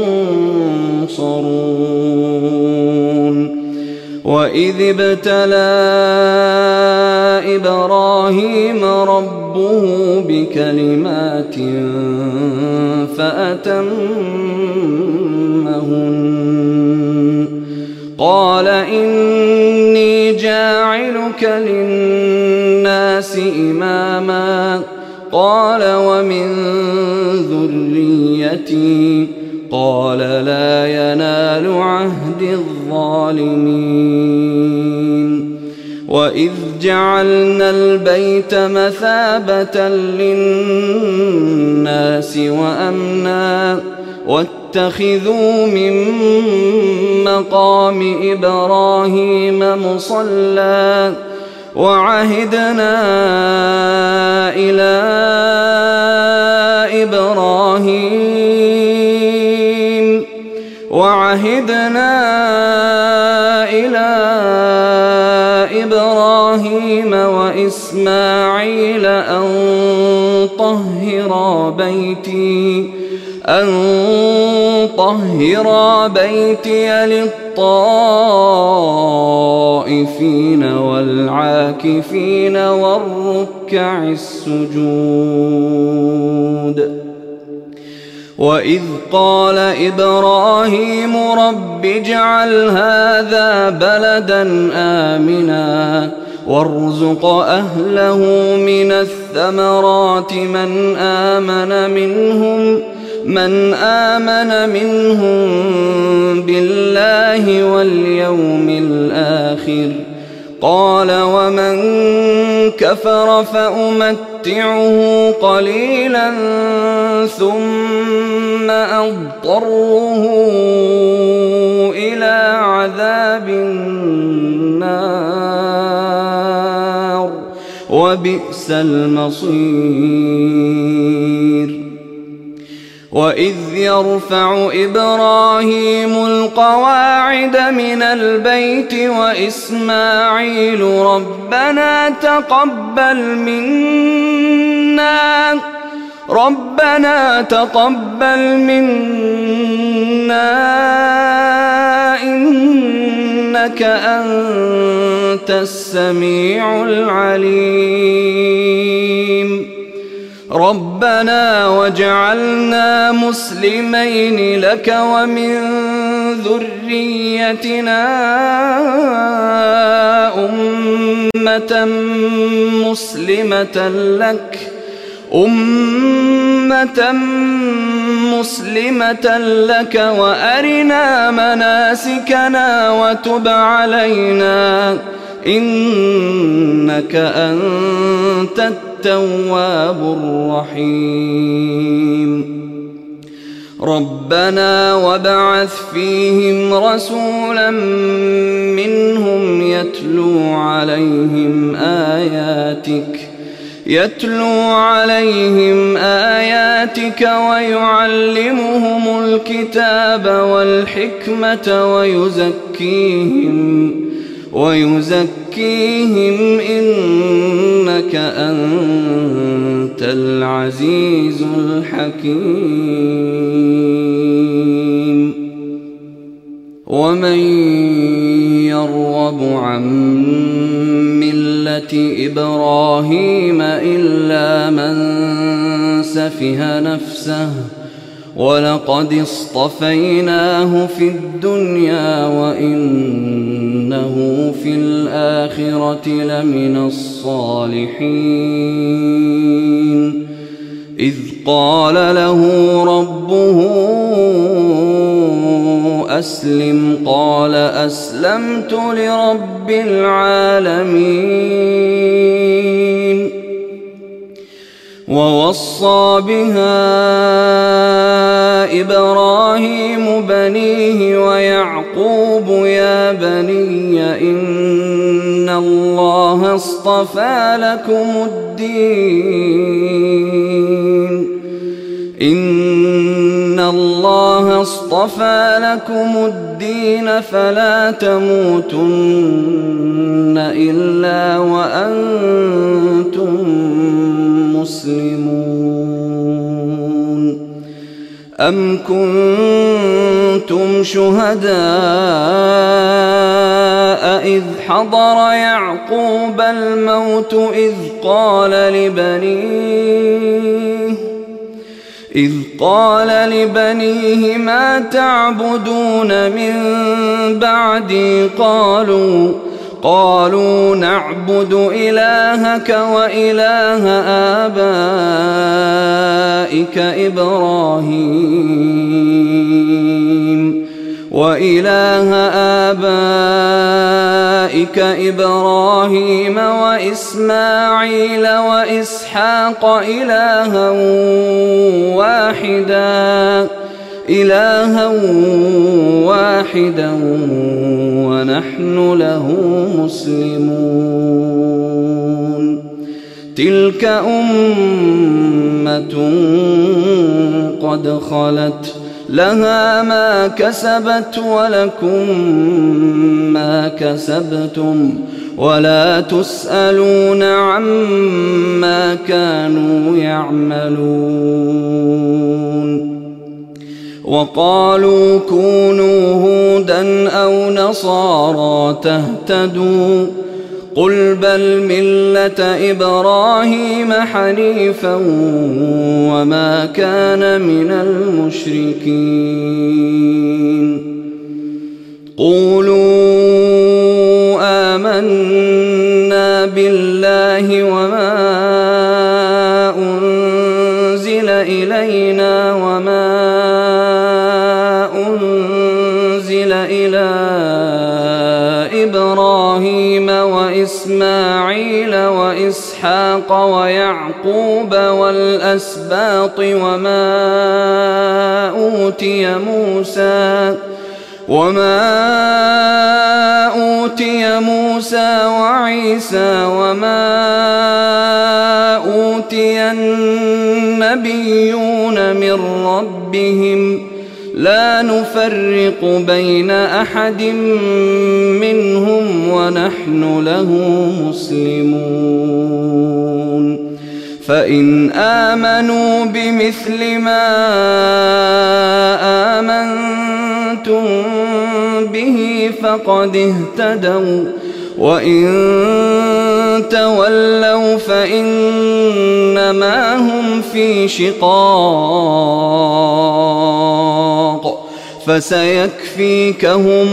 ينصرون. وإذ ابتلى إبراهيم ربه ربه بكلمات فأتمهن قال إني جاعلك للناس إماما قال ومن ذريتي قال لا ينال عهد الظالمين وإذ جعلنا البيت مثابة للناس وأمنا واتخذوا من مقام إبراهيم مصلى وعهدنا إلى إبراهيم وإسماعيل أن طهرا بيتي للطائفين والعاكفين والركع السجود وإذ قال إبراهيم رب اجعل هذا بلدا آمنا وارزق أهله من الثمرات من آمن منهم بالله واليوم الآخر قال ومن كفر فأمتعه قليلا ثم أضطره إلى عذاب النار وبئس المصير وإذ يرفع إبراهيم القواعد من البيت وإسماعيل ربنا تقبل منا إنك أنت السميع العليم ربنا واجعلنا مسلمين لك ومن ذريتنا أمة مسلمة لك وأرنا مناسكنا وتب علينا إنك أنت التواب الرحيم ربنا وابعث فيهم رسولا منهم يتلو عليهم آياتك ويعلمهم الكتاب والحكمة ويزكيهم إنك أنت العزيز الحكيم ومن يرغب عن ملة إبراهيم إلا من سفه نفسه ولقد اصطفيناه في الدنيا وإنه في الآخرة لمن الصالحين إذ قال له ربه أسلم قال أسلمت لرب العالمين ووصى بها إبراهيم بنيه ويعقوب يا بني إن الله اصطفى لكم الدين فلا تموتن إلا وأنتم مسلمون أم كنتم شهداء إذ حضر يعقوب الموت إذ قال لبنيه ما تعبدون من بعدي قالوا نعبد إلهك وإله آبائك إبراهيم وإسماعيل وإسحاق إلها واحدا ونحن له مسلمون تلك أمة قد خلت لها ما كسبت ولكم ما كسبتم ولا تسألون عما كانوا يعملون وقالوا كونوا هودا أو نصارى تهتدوا قل بل ملة إبراهيم حنيفا وما كان من المشركين قولوا آمنا بالله وما أنزل إلينا وما أنزل إلى إبراهيم وإسماعيل وإسحاق ويعقوب والأسباط وما أوتي موسى وعيسى وما أوتي النبيون من ربهم لا نفرق بين أحد منهم ونحن له مسلمون فإن آمنوا بمثل ما آمنتم به فقد اهتدوا وإن تولوا فإنما هم في شقاق فسيكفيكهم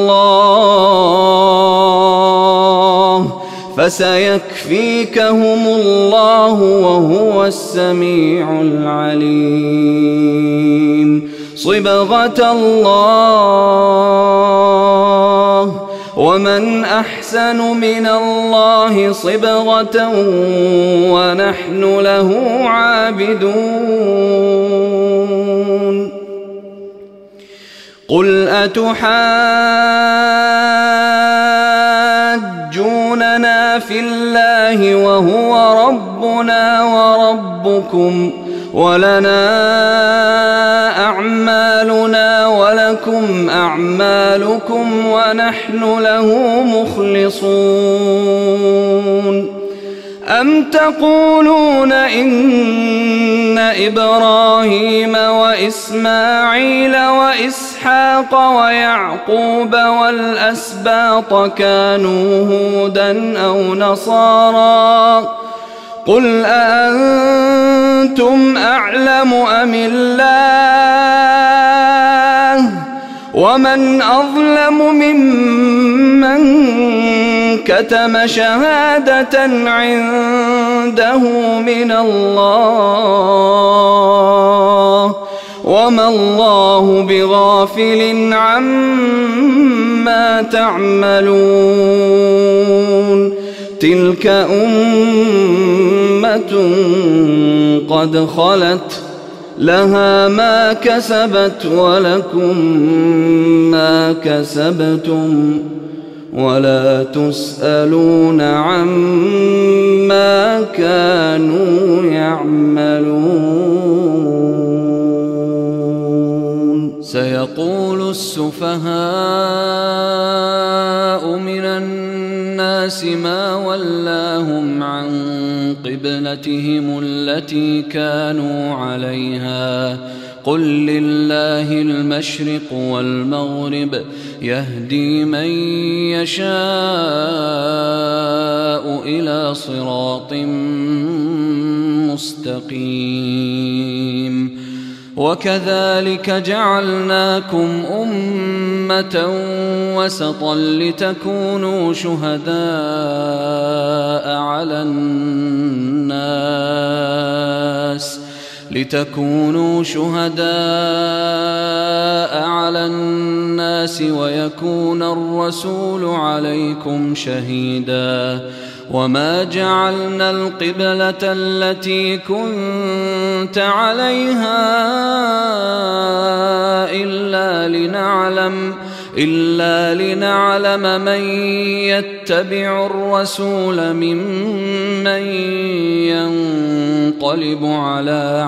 الله وهو السميع العليم صبغة الله ومن أحسن من الله صبغة ونحن له عابدون قل أتحاجوننا في الله وهو ربنا وربكم ولنا أعمالنا ولكم أعمالكم ونحن له مخلصون أم تقولون إن إبراهيم وإسماعيل وإسحاق ويعقوب والأسباط كانوا هودا أو نصارى قل أأنتم أعلم أم الله ومن أظلم ممن كتم شهادة عنده من الله وما الله بغافل عما تعملون تلك أمة قد خلت لها ما كسبت ولكم ما كسبتم ولا تسألون عما كانوا يعملون سيقول السفهاء من الناس ما ولاهم عن قبلتهم التي كانوا عليها قل لله المشرق والمغرب يهدي من يشاء إلى صراط مستقيم وكذلك جعلناكم أمة وسطا لتكونوا شهداء على الناس ويكون الرسول عليكم شهيدا وما جعلنا القبلة التي كنت عليها إلا لنعلم من يتبع الرسول ممن ينقلب على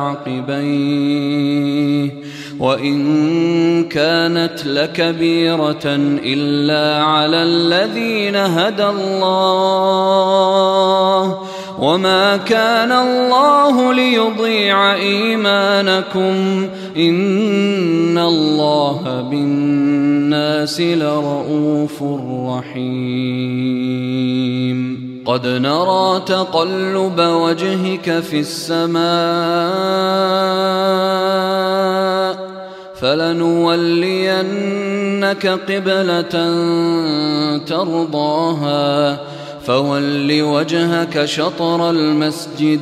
عقبيه وإن كانت لكبيرة إلا على الذين هدى الله وما كان الله ليضيع إيمانكم إن الله بالناس لرؤوف رحيم قد نرى تقلب وجهك في السماء فلنولينك قبلة ترضاها فول وجهك شطر المسجد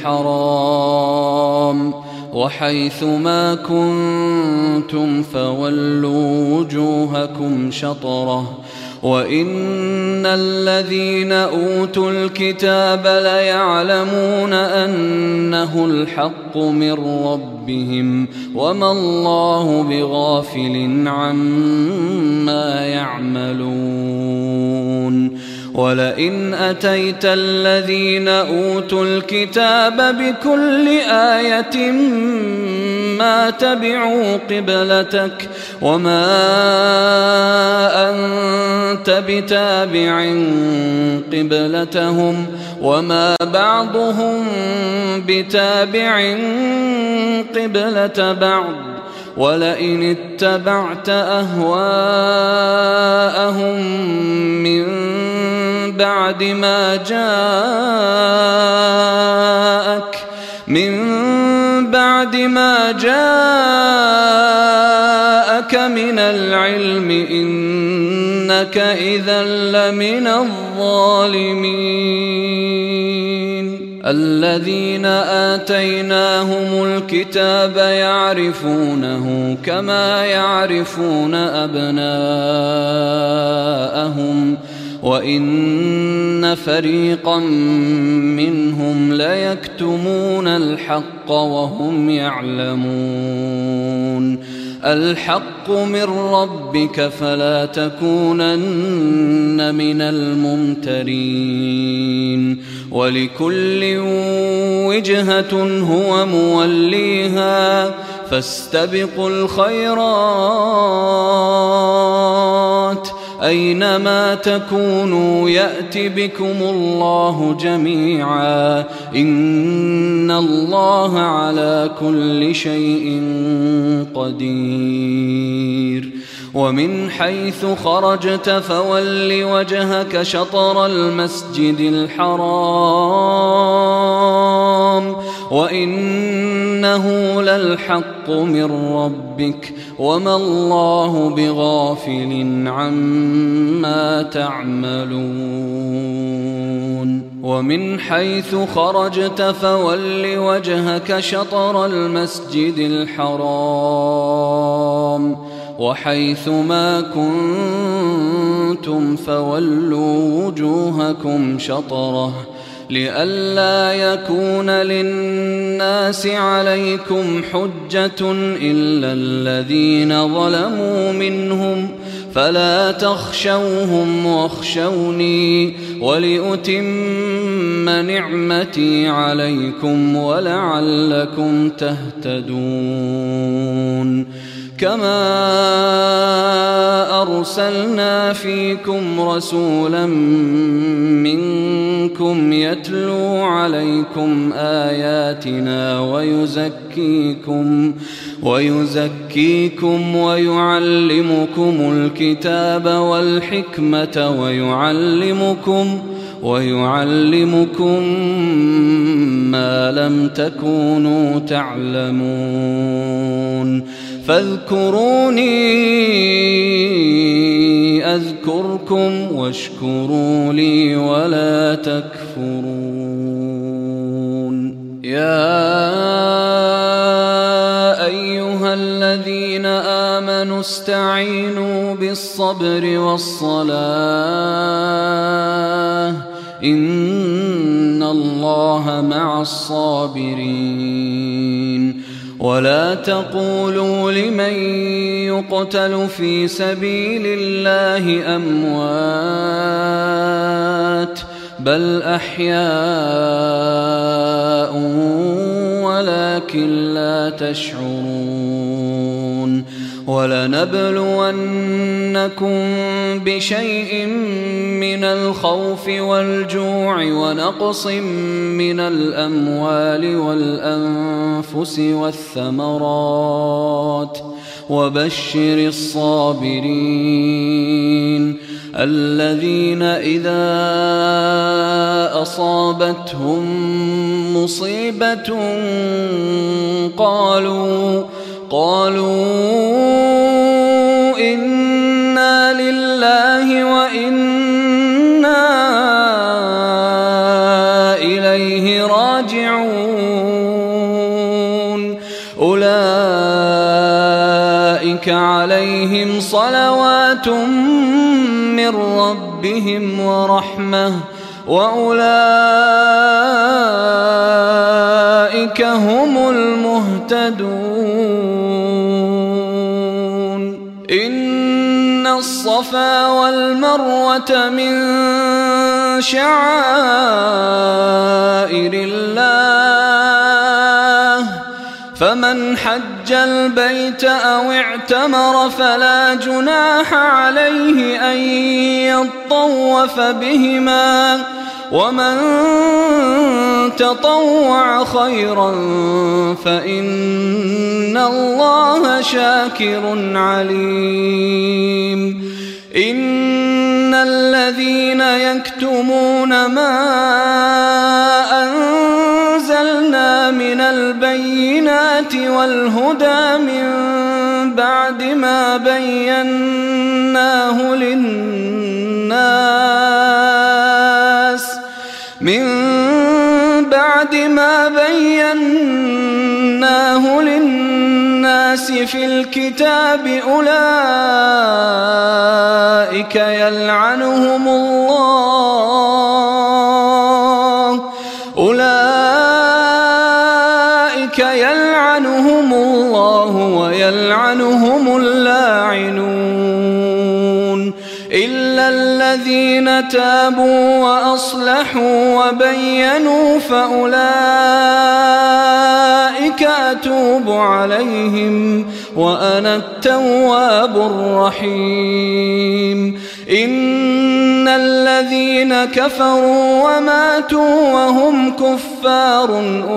الحرام وحيث ما كنتم فولوا وجوهكم شطره وإن الذين أوتوا الكتاب ليعلمون أنه الحق من ربهم وما الله بغافل عما يعملون ولئن أتيت الذين أوتوا الكتاب بكل آية ما تبعوا قبلتك وما أنت بتابع قبلتهم وما بعضهم بتابع قبلة بعض ولئن اتبعت أهواءهم من بعد ما جاءك من العلم إنك إذا لمن الظالمين الذين آتيناهم الكتاب يعرفونه كما يعرفون أبناءهم وإن فريقا منهم ليكتمون الحق وهم يعلمون الحق من ربك فلا تكونن من الممترين ولكل وجهة هو موليها فاستبقوا الخيرات أينما تكونوا يأت بكم الله جميعا إن الله على كل شيء قدير ومن حيث خرجت فول وجهك شطر المسجد الحرام وإنه للحق من ربك وما الله بغافل عما تعملون ومن حيث خرجت فول وجهك شطر المسجد الحرام وحيث ما كنتم فولوا وجوهكم شطره لئلا يكون للناس عليكم حجة إلا الذين ظلموا منهم فلا تخشوهم واخشوني ولأتم نعمتي عليكم ولعلكم تهتدون كما أرسلنا فيكم رسولا منكم يتلو عليكم آياتنا ويزكيكم ويعلمكم الكتاب والحكمة ويعلمكم ما لم تكونوا تعلمون فاذكروني أذكركم واشكروا لي ولا تكفرون. يا أيها الذين آمنوا استعينوا بالصبر والصلاة إن الله مع الصابرين. ولا تقولوا لمن يقتل في سبيل الله أموات بل أحياء ولكن لا تشعرون. ولنبلونكم بشيء من الخوف والجوع ونقص من الأموال والأنفس والثمرات وبشر الصابرين الذين إذا أصابتهم مصيبة قالوا إنا لله وإنا إليه راجعون. أولئك عليهم صلوات من ربهم ورحمة وأولئك هم المهتدون. إن الصفا والمروة من شعائر الله فمن حج البيت أو اعتمر فلا جناح عليه أن يطوف بهما ومن تطوع خيرا فإن الله شاكر عليم. إن الذين يكتمون ما أنزلنا من البينات والهدى من بعد ما بيناه للناس في الكتاب أولئك يلعنهم الله ويلعنهم اللاعنون إلا الذين تابوا وأصلحوا وبينوا فأولئك أتوب عليهم وأنا التواب الرحيم. إن الذين كفروا وماتوا وهم كفار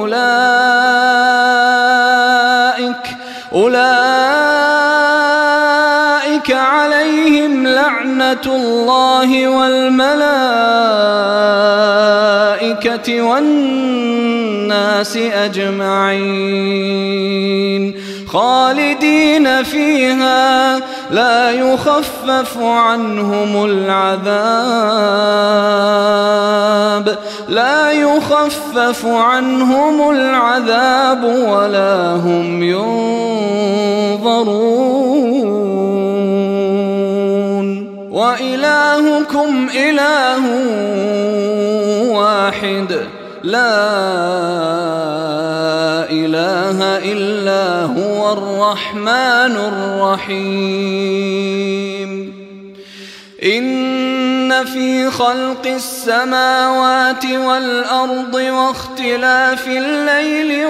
أولئك عليهم لعنة الله والملائكة والناس أجمعين خالدين فيها لا يخفف عنهم العذاب ولا هم ينظرون. وإلهكم إله واحد لا إله إلا هو الرحمن الرحيم. إن في خلق السماوات والأرض واختلاف الليل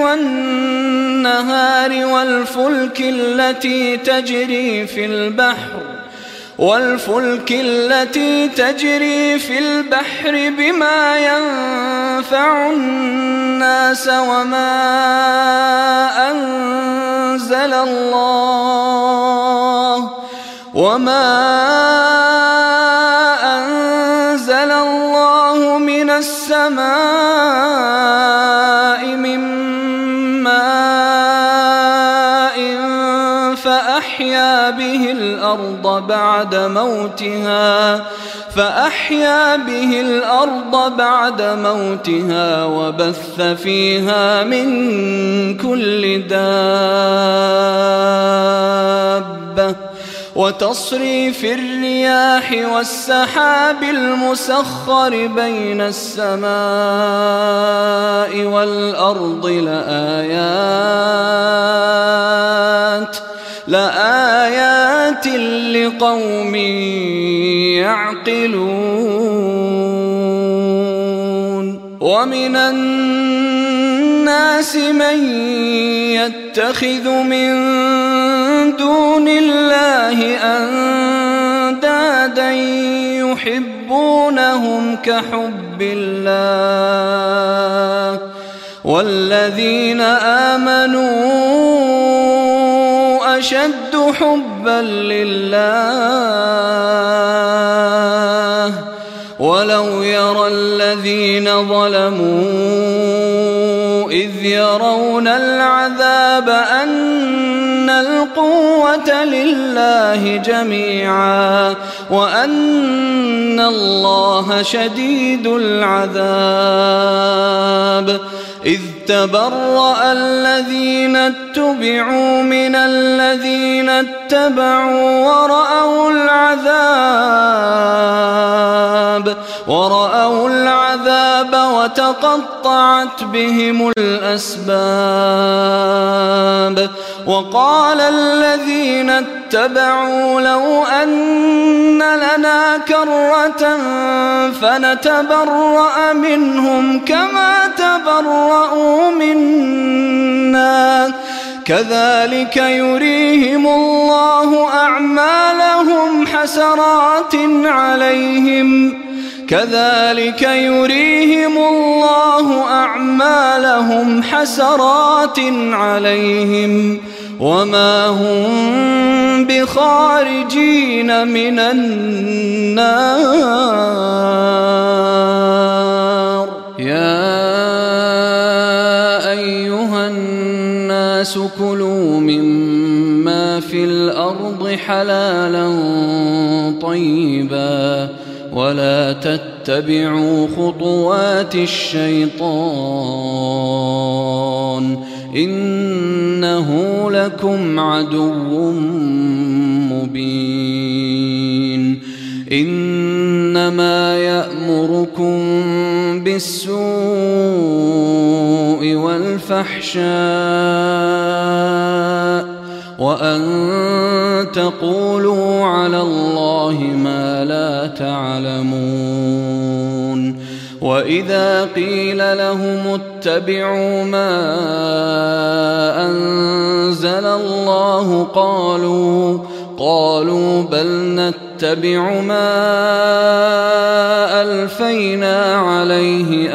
والنهار والفلك التي تجري في البحر والفلك التي تجري في البحر بما ينفع الناس وما أنزل الله من السماء من ماء فأحيا به الأرض بعد موتها وبث فيها من كل دابة وتصريف الرياح والسحاب المسخر بين السماء والأرض لآيات لقوم يعقلون ومن الناس من يتخذ من دون الله أندادا يحبونهم كحب الله والذين آمنوا أشد حبا لله ولو يرى الذين ظلموا إذ يرون العذاب أن القوة لله جميعا وأن الله شديد العذاب إذ تبرأ الذين اتبعوا من الذين اتبعوا ورأوا العذاب وتقطعت بهم الأسباب وقال الذين اتبعوا لو أن لنا كرة فنتبرأ منهم كما تبرأوا منا كذلك يريهم الله أعمالهم حسرات عليهم وما هم بخارجين من النار يا أيها الناس كلوا مما في الأرض حلالا طيبا ولا تتبعوا خطوات الشيطان إنه لكم عدو مبين إنما يأمركم بالسوء والفحشاء وأن تقولوا على الله ما لا تعلمون وإذا قيل لهم اتبعوا ما أنزل الله قالوا بل نتبع ما ألفينا عليه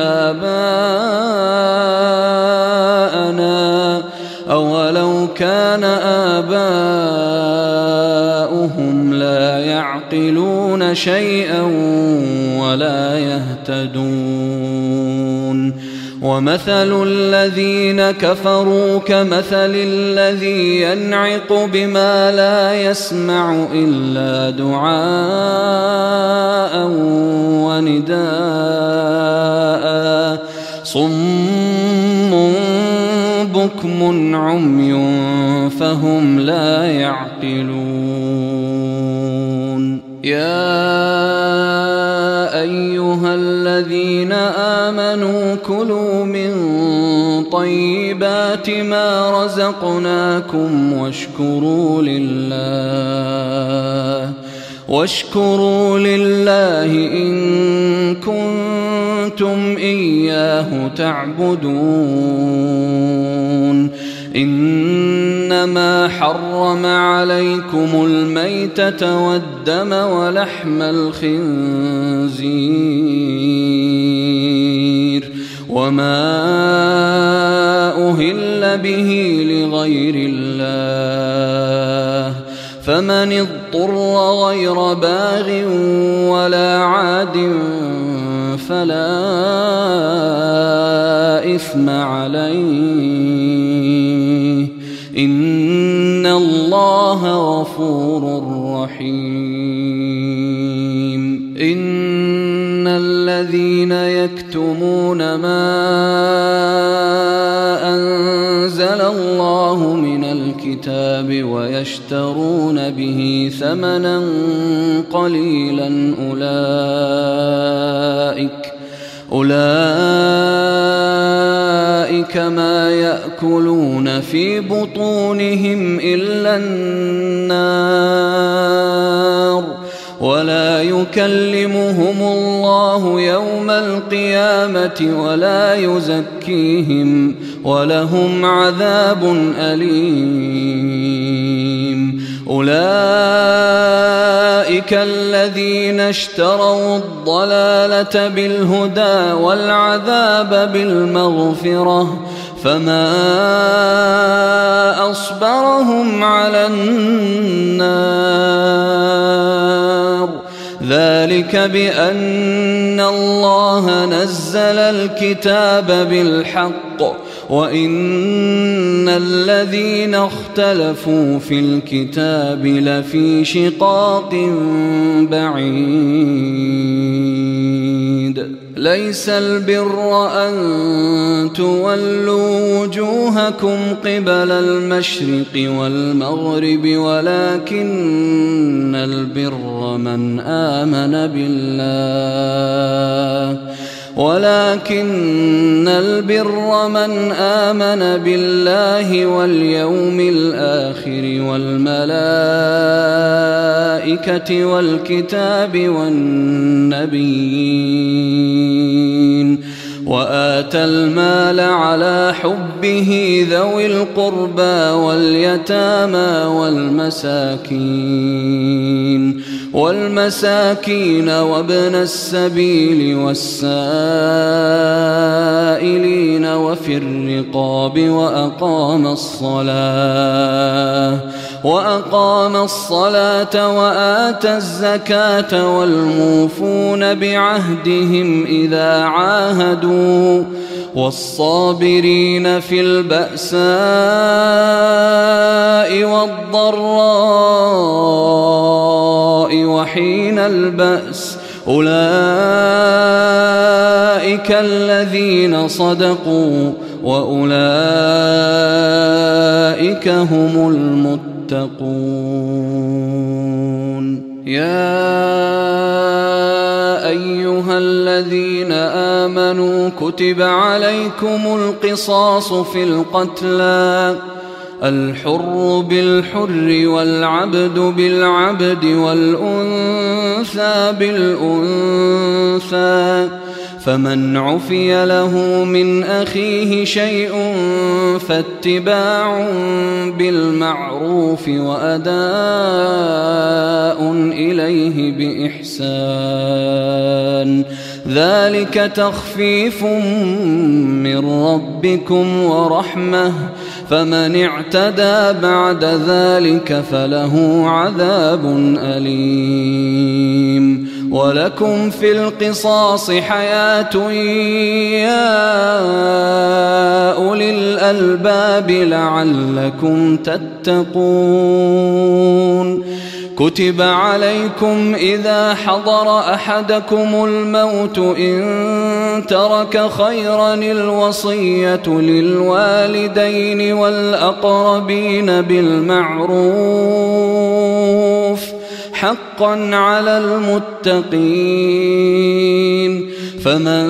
آباءنا أولو كان آباؤهم لا يعقلون شيئا ولا يهتدون ومثل الذين كفروا كمثل الذي ينعق بما لا يسمع إلا دعاء ونداء صم بكم عمي فهم لا يعقلون يا أيها الذين آمنوا كلوا من طيبات ما رزقناكم واشكروا لله إن كنتم إياه تعبدون إنما حرم عليكم الميتة والدم ولحم الخنزير وما أهل به لغير الله فمن اضطر غير باغ ولا عاد فلا إثم عليه إن الله غفور رحيم. إن الذين يكتمون ما أنزل الله من الكتاب ويشترون به ثمنا قليلا أولئك ما يأكلون في بطونهم إلا النار ولا يكلمهم الله يوم القيامة ولا يزكيهم ولهم عذاب أليم. أولئك الذين اشتروا الضلالة بالهدى والعذاب بالمغفرة فما أصبرهم على النار ذلك بأن الله نزل الكتاب بالحق وإن الذين اختلفوا في الكتاب لفي شقاق بعيد. ليس البر أن تولوا وجوهكم قبل المشرق والمغرب ولكن البر من آمن بالله واليوم الآخر والملائكة والكتاب والنبيين وآتى المال على حبه ذوي القربى واليتامى والمساكين وابن السبيل والسائلين وفي الرقاب وأقام الصلاة وآتى الزكاة والموفون بعهدهم إذا عاهدوا والصابرين في البأساء والضراء وحين البأس أولئك الذين صدقوا وأولئك هم المتقون. يا أيها الذين آمنوا كتب عليكم القصاص في القتلى الحر بالحر والعبد بالعبد والأنثى بالأنثى فمن عفي له من أخيه شيء فاتباع بالمعروف وأداء إليه بإحسان ذلك تخفيف من ربكم ورحمة فمن اعتدى بعد ذلك فله عذاب أليم. ولكم في القصاص حياة يا أولي الألباب لعلكم تتقون. كتب عليكم إذا حضر أحدكم الموت إن ترك خيرا الوصية للوالدين والأقربين بالمعروف حقا على المتقين فمن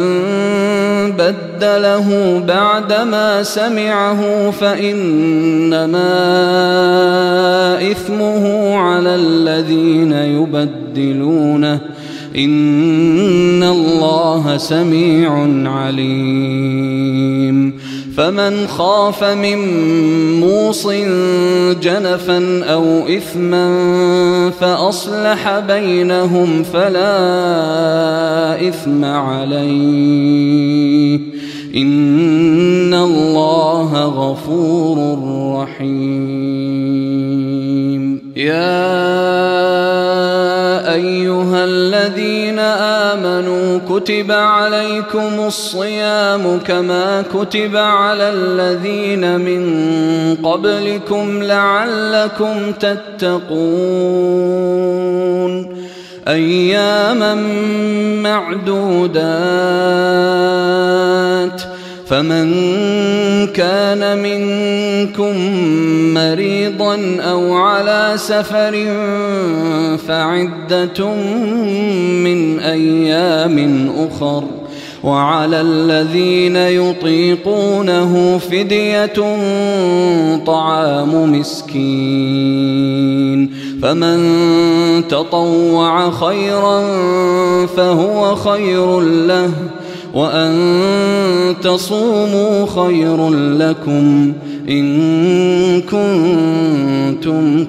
بدله بعدما سمعه فإنما إثمه على الذين يبدلونه إن الله سميع عليم. فمن خاف من موص جنفا أو إثما فأصلح بينهم فلا إثم عليه إن الله غفور رحيم. يا أيها الذين آمنوا كتب عليكم الصيام كما كتب على الذين من قبلكم لعلكم تتقون أياما معدودات فمن كان منكم مريضا أو على سفر فعدة من أيام أخر وعلى الذين يطيقونه فدية طعام مسكين فمن تطوع خيرا فهو خير له وأن تصوموا خير لكم إن كنتم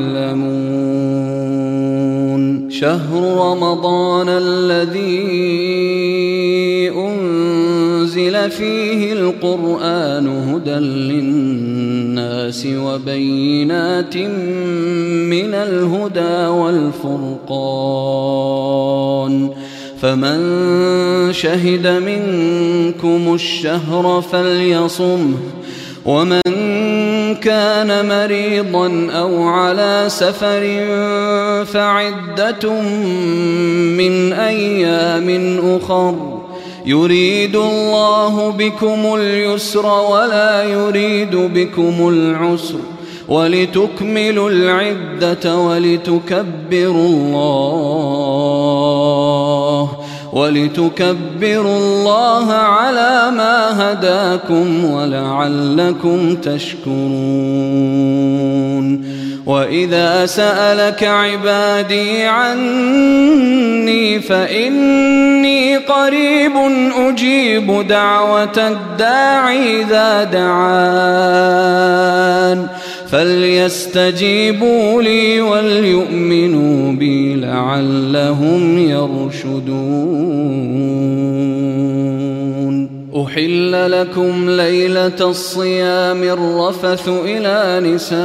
تعلمون. شهر رمضان الذي أنزل فيه القرآن هدى للناس وبينات من الهدى والفرقان فمن شهد منكم الشهر فليصمه ومن كان مريضا أو على سفر فعدة من أيام أخر يريد الله بكم اليسر ولا يريد بكم العسر ولتكملوا العدة ولتكبروا الله على ما هداكم ولعلكم تشكرون. وإذا سألك عبادي عني فإني قريب أجيب دعوة الداعي إذا دعان فليستجيبوا لي وليؤمنوا بي لعلهم يرشدون. أحل لكم ليلة الصيام الرفث إلى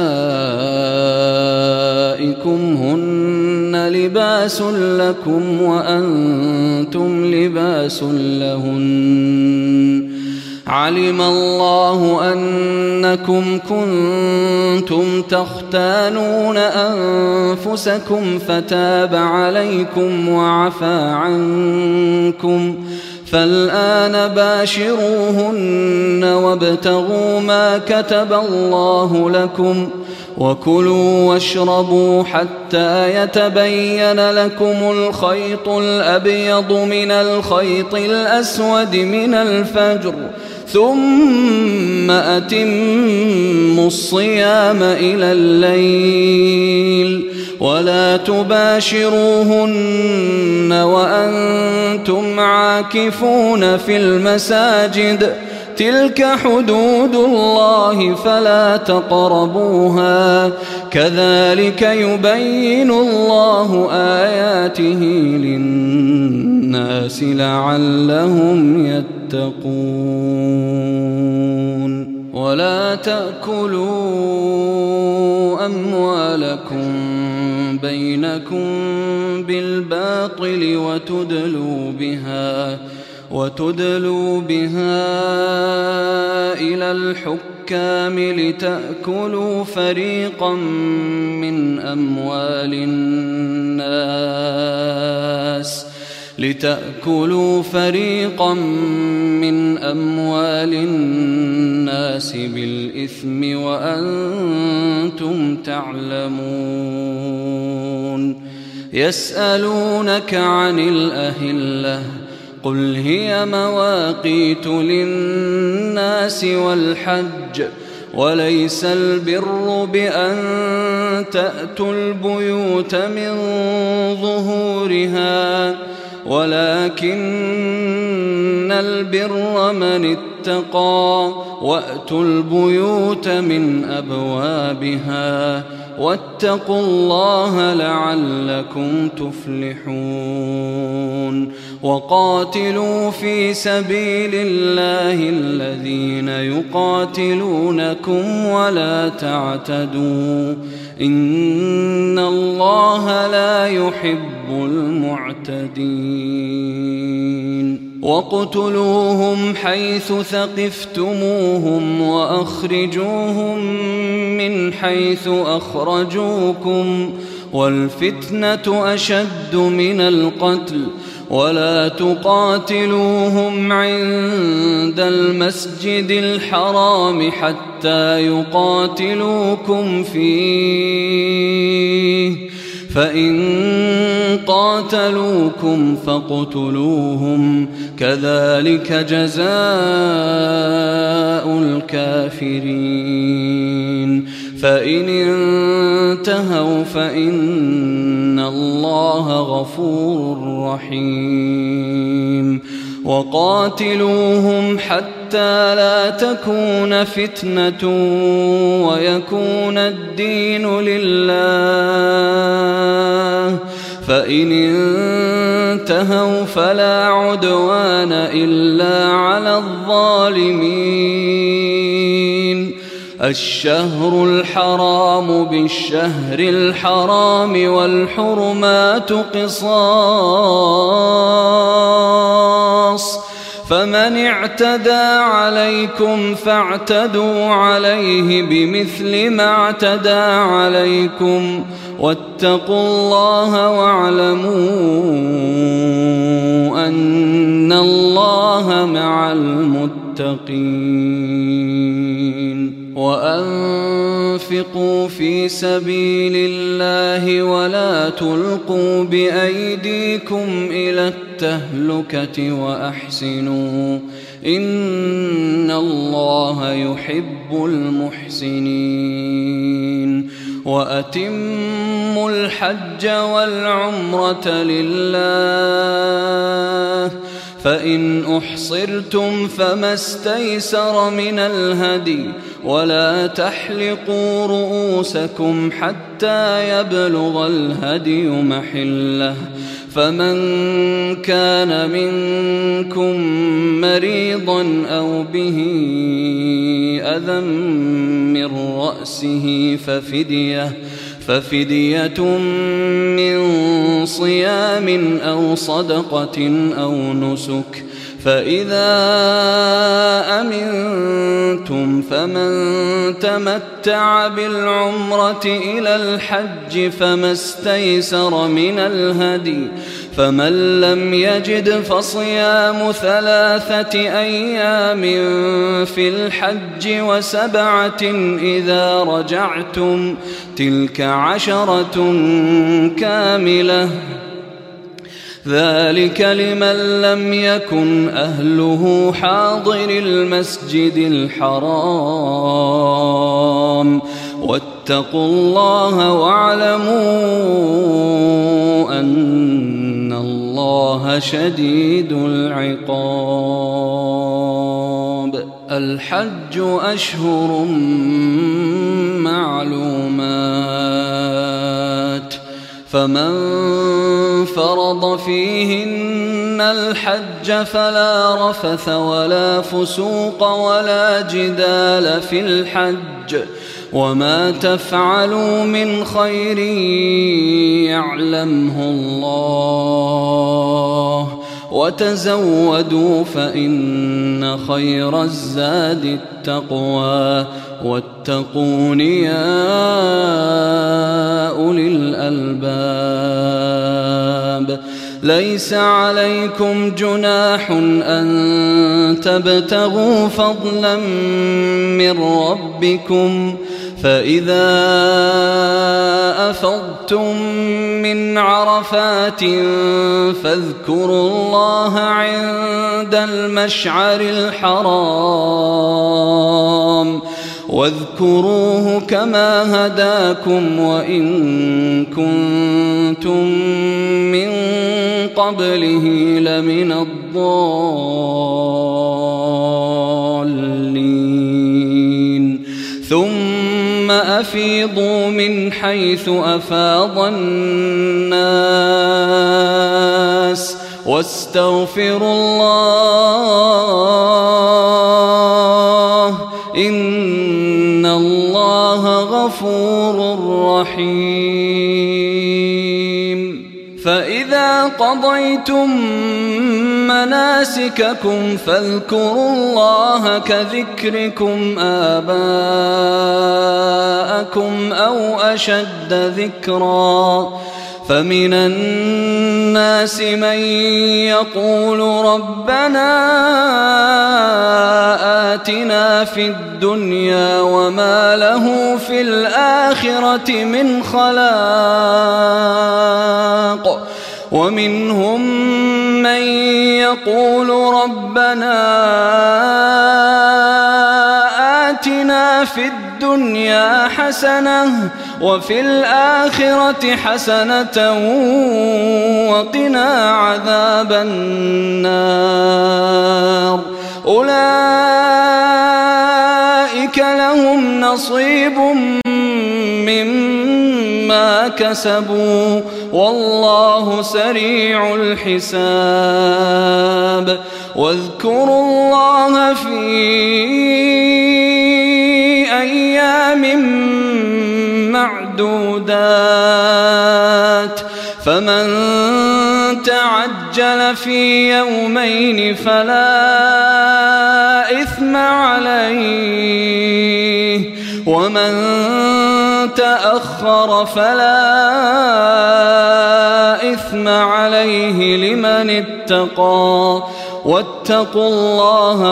نسائكم هن لباس لكم وأنتم لباس لهن علم الله أنكم كنتم تختانون أنفسكم فتاب عليكم وعفى عنكم فالآن باشروهن وابتغوا ما كتب الله لكم وكلوا واشربوا حتى يتبين لكم الخيط الأبيض من الخيط الأسود من الفجر ثم أتموا الصيام إلى الليل ولا تباشروهن وأنتم عاكفون في المساجد تلك حدود الله فلا تقربوها كذلك يبين الله آياته للناس لعلهم يتقون. ولا تأكلوا أموالكم بينكم بالباطل وتدلوا بها إلى الحكام لتأكلوا فريقا من أموال الناس بالإثم وأنتم تعلمون. يسألونك عن الأهلة قل هي مواقيت للناس والحج وليس البر بأن تأتوا البيوت من ظهورها ولكن البر من اتقى وأتوا البيوت من أبوابها واتقوا الله لعلكم تفلحون وقاتلوا في سبيل الله الذين يقاتلونكم ولا تعتدوا إن الله لا يحب المعتدين واقتلوهم حيث ثقفتموهم وأخرجوهم من حيث أخرجوكم والفتنة أشد من القتل ولا تقاتلوهم عند المسجد الحرام حتى يقاتلوكم فيه فإن قاتلوكم فاقتلوهم كذلك جزاء الكافرين فإن انتهوا فإن الله غفور رحيم وقاتلوهم حتى لا تكون فتنة ويكون الدين لله فإن انتهوا فلا عدوان إلا على الظالمين الشهر الحرام بالشهر الحرام والحرمات قصاص فمن اعتدى عليكم فاعتدوا عليه بمثل ما اعتدى عليكم واتقوا الله واعلموا أن الله مع المتقين وأنفقوا في سبيل الله ولا تلقوا بأيديكم إلى التهلكة وأحسنوا إن الله يحب المحسنين وأتموا الحج والعمرة لله فإن أحصرتم فما استيسر من الهدي ولا تحلقوا رؤوسكم حتى يبلغ الهدي محله فمن كان منكم مريضا أو به أذى من رأسه ففدية من صيام أو صدقة أو نسك فإذا أمنتم فمن تمتع بالعمرة إلى الحج فما استيسر من الهدي فمن لم يجد فصيام 3 أيام في الحج و7 إذا رجعتم تلك 10 كاملة ذلك لمن لم يكن أهله حاضر المسجد الحرام واتقوا الله واعلموا أن الله شديد العقاب الحج أشهر معلومات فمن فرض فيهن الحج فلا رفث ولا فسوق ولا جدال في الحج وما تفعلوا من خير يعلمه الله وتزودوا فإن خير الزاد التقوى واتقون يا أولي الألباب ليس عليكم جناح أن تبتغوا فضلا من ربكم فإذا أفضتم من عرفات فاذكروا الله عند المشعر الحرام واذكروه كما هداكم وإن كنتم من قبله لمن الضالين أفيضوا من حيث أفاض الناس واستغفروا الله إن الله غفور رحيم. فإذا قضيتم مناسككم فاذكروا الله كذكركم آباءكم أو أشد ذكرا. فمن الناس من يقول ربنا آتنا في الدنيا وما له في الآخرة من خلاق ومنهم من يقول ربنا آتنا في الدنيا حسنة وفي الآخرة حسنة وقنا عذاب النار. أولئك لهم نصيب مما كسبوا والله سريع الحساب. واذكروا الله في أيام معدودات فمن تعجل في يومين فلا إثم عليه ومن تأخر فلا إثم عليه لمن اتقى واتقوا الله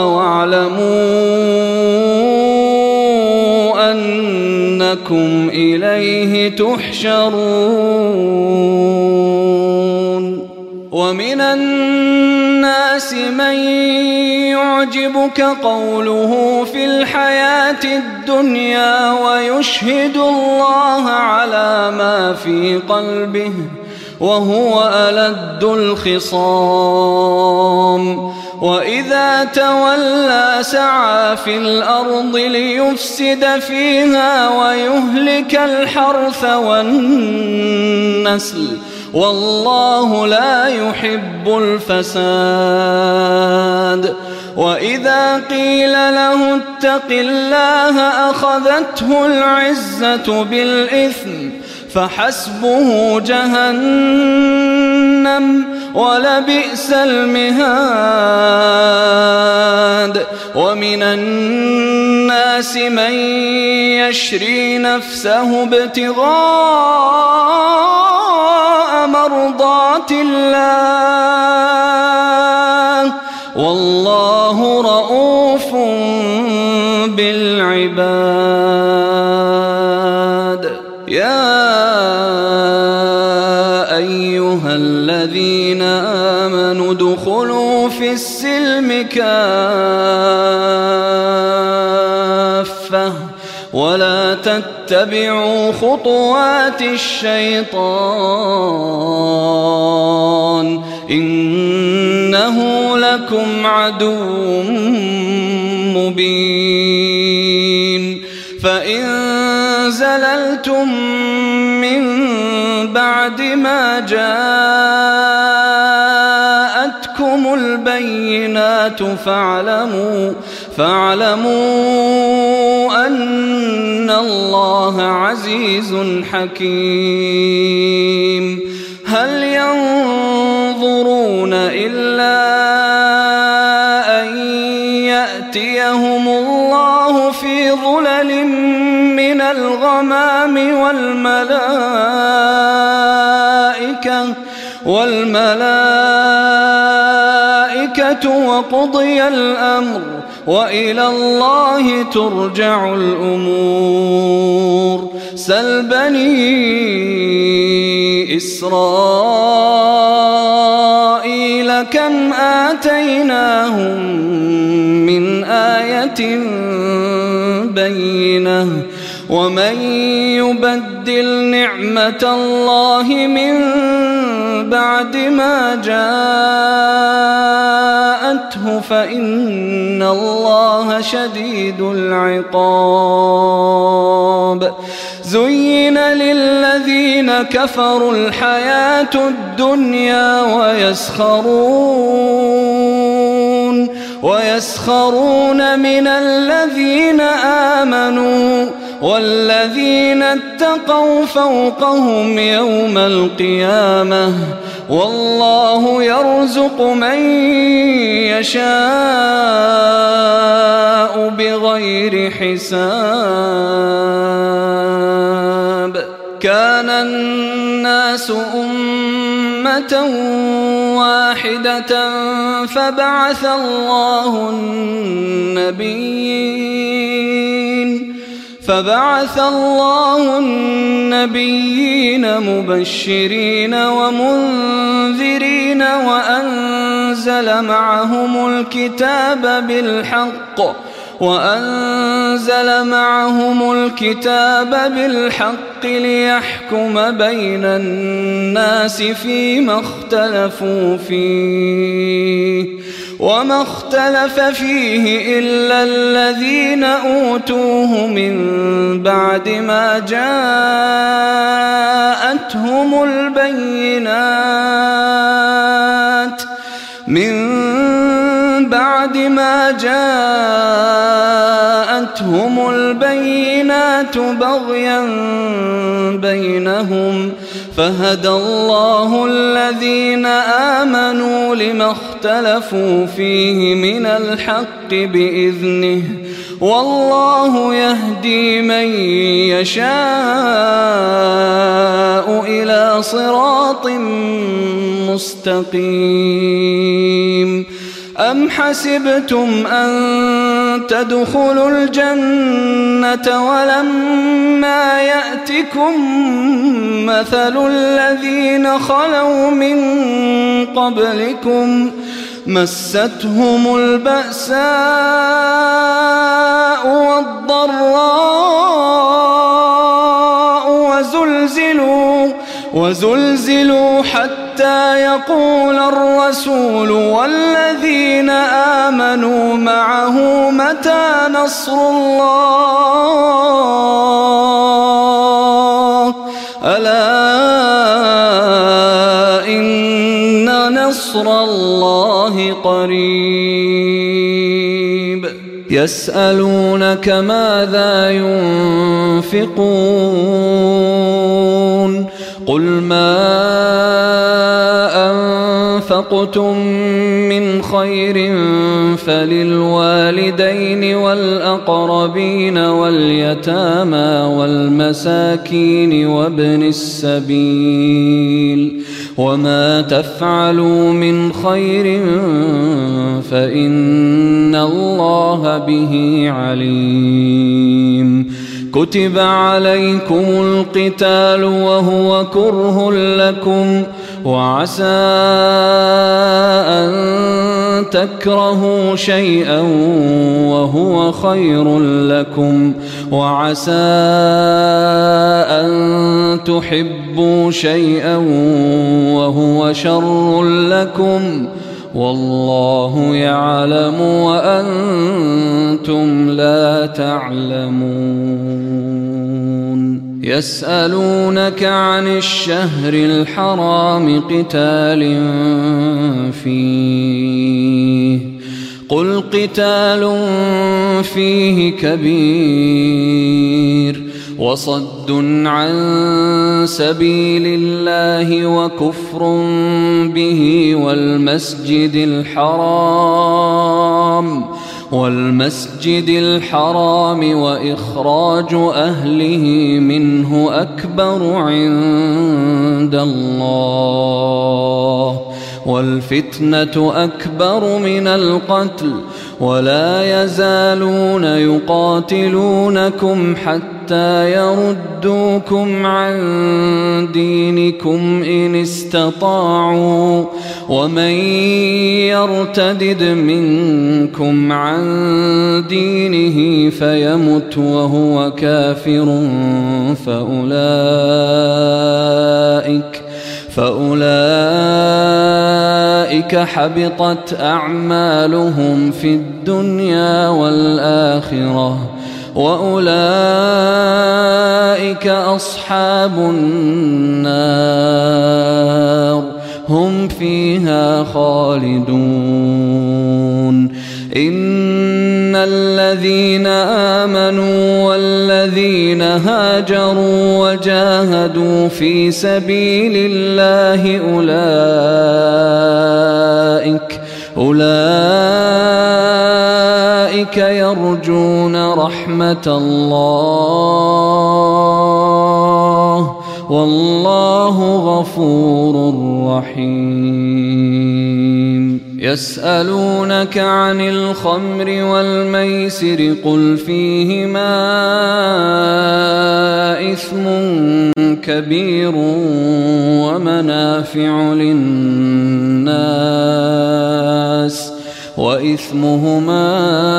واعلموا أنكم إليه تحشرون. ومن الناس من يعجبك قوله في الحياة الدنيا ويشهد الله على ما في قلبه وهو ألد الخصام. وإذا تولى سعى في الأرض ليفسد فيها ويهلك الحرث والنسل والله لا يحب الفساد. وإذا قيل له اتق الله أخذته العزة بالإثم فحسبه جهنم ولبئس المهاد. ومن الناس من يشري نفسه ابتغاء مرضات الله والله رؤوف بالعباد. يا أيها الذين آمنوا ادخلوا في السلم كافة ولا تتبعوا خطوات الشيطان إنه لكم عدو مبين. فإن زللتم من بعد ما جاءتكم البينات فاعلموا أن الله عزيز حكيم. هل ينظرون إلا أن يأتيهم الله في ظلل من الغمام والملائكة وقضي الأمر وإلى الله ترجع الأمور. سل بني إسرائيل كم آتيناهم من آية بينة ومن يبدل نعمة الله من بعد ما جاءته فإن الله شديد العقاب. زين للذين كفروا الحياة الدنيا ويسخرون من الذين آمنوا والذين اتقوا فوقهم يوم القيامة والله يرزق من يشاء بغير حساب. كان الناس أمة واحدة فبعث الله النبيين مبشرين ومنذرين وأنزل معهم الكتاب بالحق ليحكم بين الناس فيما اختلفوا فيه وما اختلف فيه إلا الذين أوتوه من بعد ما جاءتهم البينات بغيا بينهم فهدى الله الذين آمنوا لما اختلفوا فيه من الحق بإذنه والله يهدي من يشاء إلى صراط مستقيم. أم حسبتم أن تدخلوا الجنة ولما يأتكم مثل الذين خلوا من قبلكم مستهم البأساء والضراء وزلزلوا حتى يقول الرسول والذين آمنوا معه متى نصر الله ألا إن نصر الله قريب. يسألونك ماذا ينفقون قل ما أنفقتم من خير فللوالدين والأقربين واليتامى والمساكين وابن السبيل وما تفعلوا من خير فإن الله به عليم. كتب عليكم القتال وهو كره لكم وعسى أن تكرهوا شيئا وهو خير لكم وعسى أن تحبوا شيئا وهو شر لكم والله يعلم وأنتم لا تعلمون. يسألونك عن الشهر الحرام قتال فيه قل قتال فيه كبير وصد عن سبيل الله وكفر به والمسجد الحرام وإخراج أهله منه أكبر عند الله والفتنة أكبر من القتل ولا يزالون يقاتلونكم حتى يردوكم عن دينكم إن استطاعوا ومن يرتدد منكم عن دينه فيمت وهو كافر فأولئك حبطت أعمالهم في الدنيا والآخرة وأولئك أصحاب النار هم فيها خالدون. إن الذين آمنوا والذين هاجروا وجاهدوا في سبيل الله أولئك يرجون رحمة الله والله غفور رحيم. يسألونك عن الخمر والميسر قل فيهما إثم كبير ومنافع للناس وإثمهما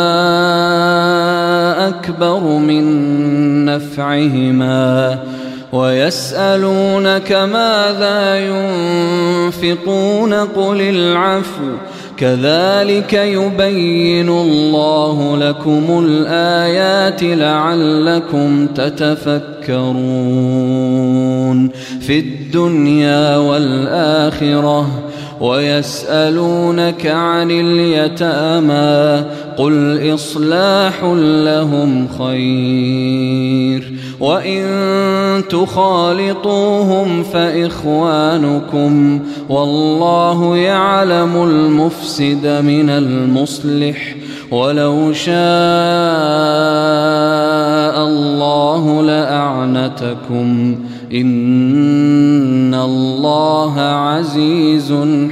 أكبر من نفعهما ويسألونك ماذا ينفقون قل العفو كذلك يبين الله لكم الآيات لعلكم تتفكرون في الدنيا والآخرة. ويسألونك عن اليتامى قل إصلاح لهم خير وإن تخالطوهم فإخوانكم والله يعلم المفسد من المصلح ولو شاء الله لأعنتكم إن الله عزيز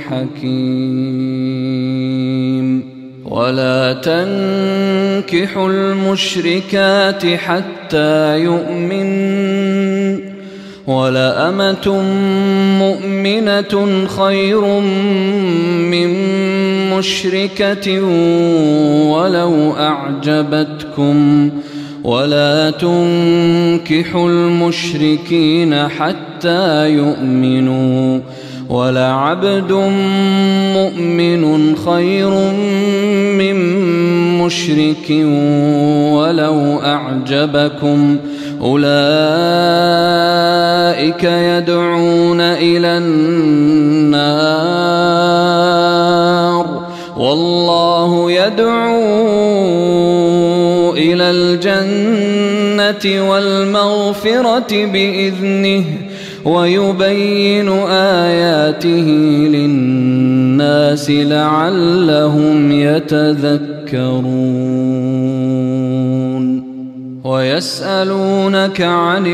حكيم. ولا تنكحوا المشركات حتى يؤمن ولأمة مؤمنة خير من مشركة ولو أعجبتكم ولا تنكحوا المشركين حتى يؤمنوا ولعبد مؤمن خير من مشرك ولو أعجبكم أولئك يدعون إلى النار والله يدعو إلى الجنة والمغفرة بإذنه ويبين آياته للناس لعلهم يتذكرون. ويسألونك عن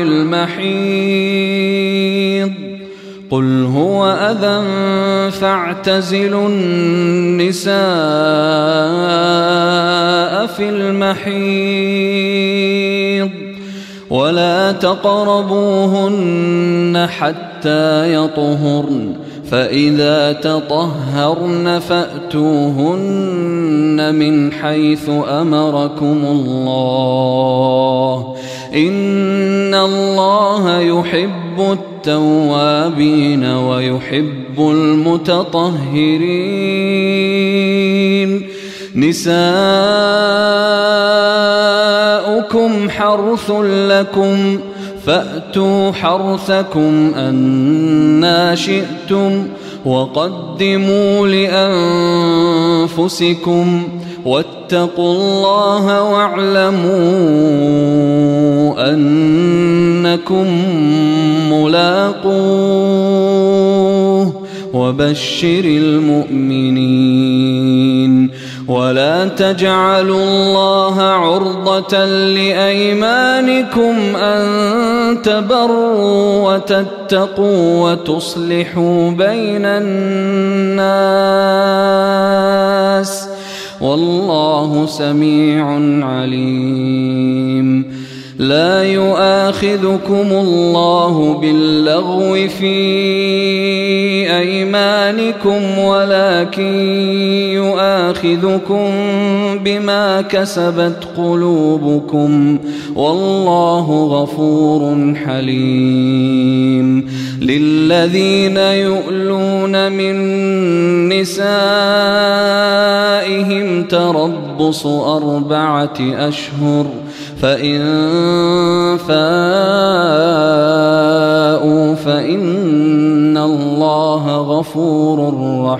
المحيض قل هو أذى فاعتزلوا النساء في المحيض ولا تقربوهن حتى يطهرن فإذا تطهرن فأتوهن من حيث أمركم الله إن الله يحب التوابين ويحب المتطهرين. نساؤكم حرث لكم فأتوا حرثكم أنى شئتم وقدموا لأنفسكم واتقوا الله واعلموا أنكم ملاقوه وبشر المؤمنين. ولا تجعلوا الله عرضة لأيمانكم أن تبروا وتتقوا وتصلحوا بين الناس والله سميع عليم. لا يؤاخذكم الله باللغو في أيمانكم ولكن يؤاخذكم بما كسبت قلوبكم والله غفور حليم. للذين يؤلون من نسائهم تربص 4 أشهر فإن فاءوا فإن الله غفور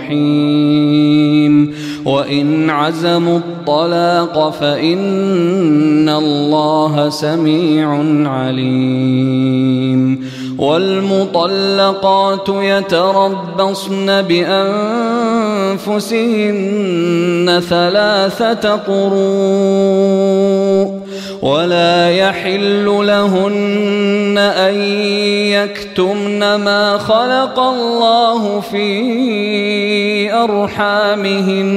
رحيم وإن عزموا الطلاق فإن الله سميع عليم والمطلقات يتربصن بأنفسهن 3 قروء ولا يحل لهن أن يكتمن ما خلق الله في أرحامهن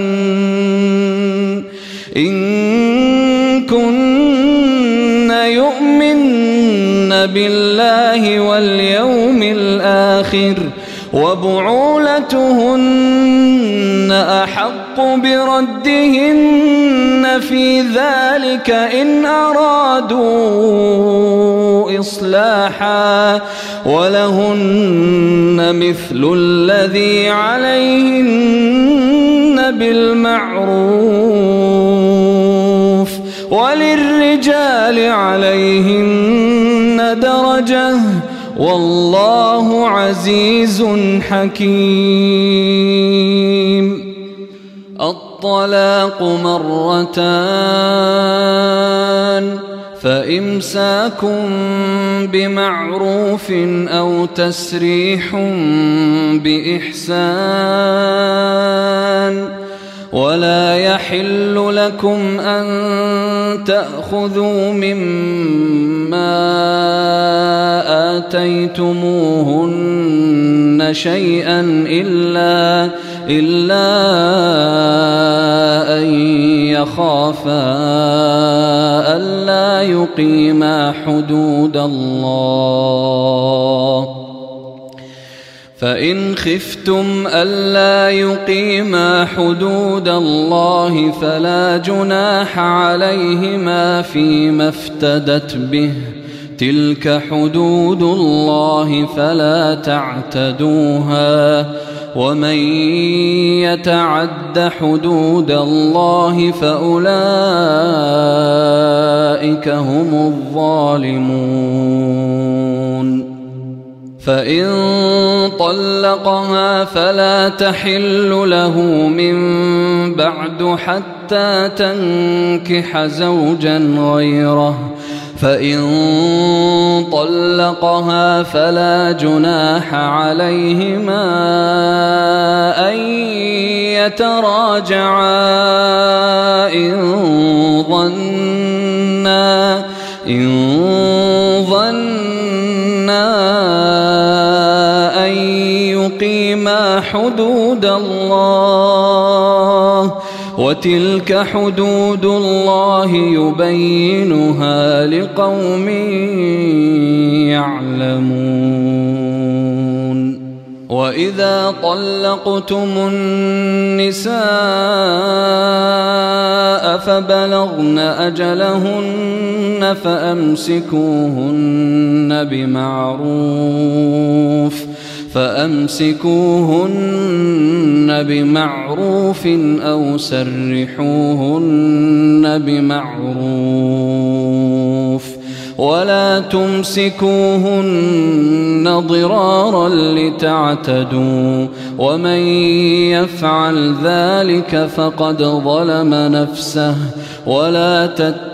إن كن يؤمن بالله واليوم الآخر وبعولتهن أحق بردهن في ذلك إن أرادوا إصلاحا ولهن مثل الذي عليهن بالمعروف وللرجال عليهن درجة والله عزيز حكيم. الطلاق 2 فإمساك بمعروف أو تسريح بإحسان ولا يحل لكم أن تأخذوا مما آتيتموهن شيئا إلا أن يخافا ألا يقيما حدود الله فإن خفتم ألا يقيما حدود الله فلا جناح عليهما فيما افتدت به تلك حدود الله فلا تعتدوها ومن يتعد حدود الله فأولئك هم الظالمون. فإن طلقها فلا تحل له من بعد حتى تنكح زوجا غيره فإن طلقها فلا جناح عليهما أن يتراجعا إن ظنا أن يقيما حدود الله وتلك حدود الله يبينها لقوم يعلمون. وإذا طلقتم النساء فبلغن أجلهن فأمسكوهن بمعروف أو سرحوهن بمعروف ولا تمسكوهن ضرارا لتعتدوا ومن يفعل ذلك فقد ظلم نفسه ولا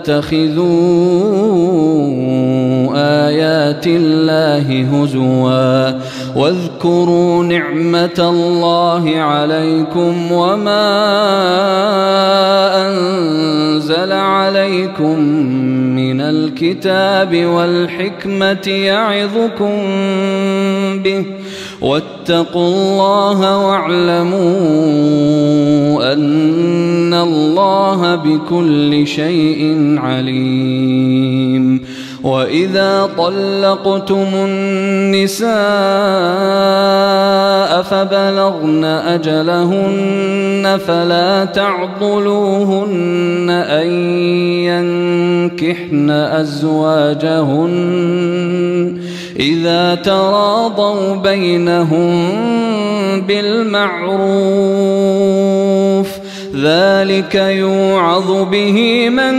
تتخذوا آيات الله هزوا واذكروا نعمة الله عليكم وما أنزل عليكم من الكتاب والحكمة يعظكم به واتقوا الله واعلموا أن الله بكل شيء عليم. وإذا طلقتم النساء فبلغن أجلهن فلا تعضلوهن أن ينكحن أزواجهن إذا تراضوا بينهم بالمعروف ذلك يوعظ به من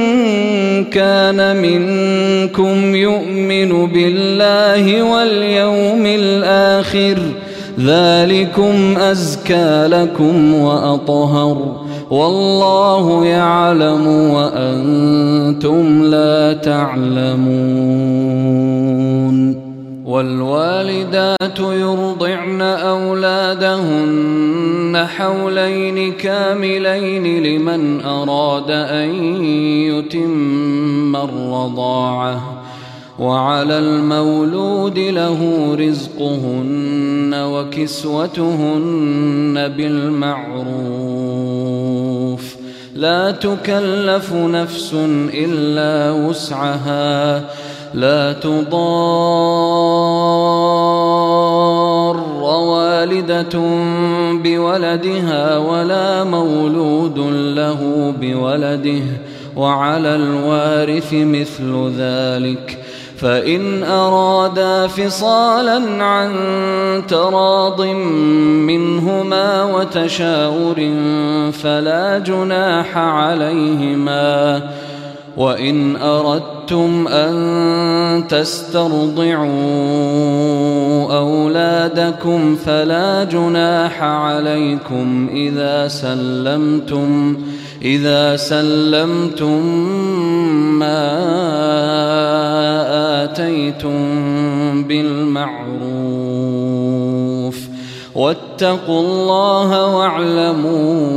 كان منكم يؤمن بالله واليوم الآخر ذلكم أزكى لكم وأطهر والله يعلم وأنتم لا تعلمون والوالدات يرضعن أولادهن حولين كاملين لمن أراد أن يتم الرضاعة وعلى المولود له رزقهن وكسوتهن بالمعروف لا تكلف نفس إلا وسعها لا تضار والدة بولدها ولا مولود له بولده وعلى الوارث مثل ذلك فإن أرادا فصالا عن تراض منهما وتشاور فلا جناح عليهما وإن أردتم أن تسترضعوا أولادكم فلا جناح عليكم إذا سلمتم ما آتيتم بالمعروف واتقوا الله واعلموا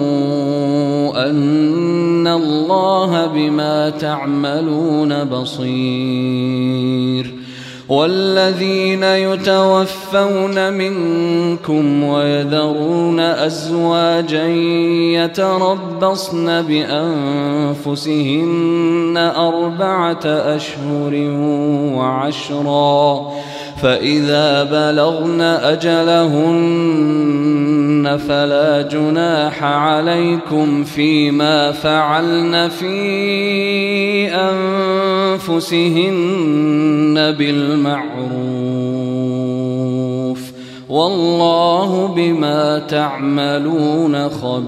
أن الله بما تعملون بصير والذين يتوفون منكم ويذرون أزواجا يتربصن بأنفسهن 4 أشهر وعشرا فإذا بلغن أجلهن فلا جناح عليكم فيما فعلن في أنفسهن بالمعروف والله بما تعملون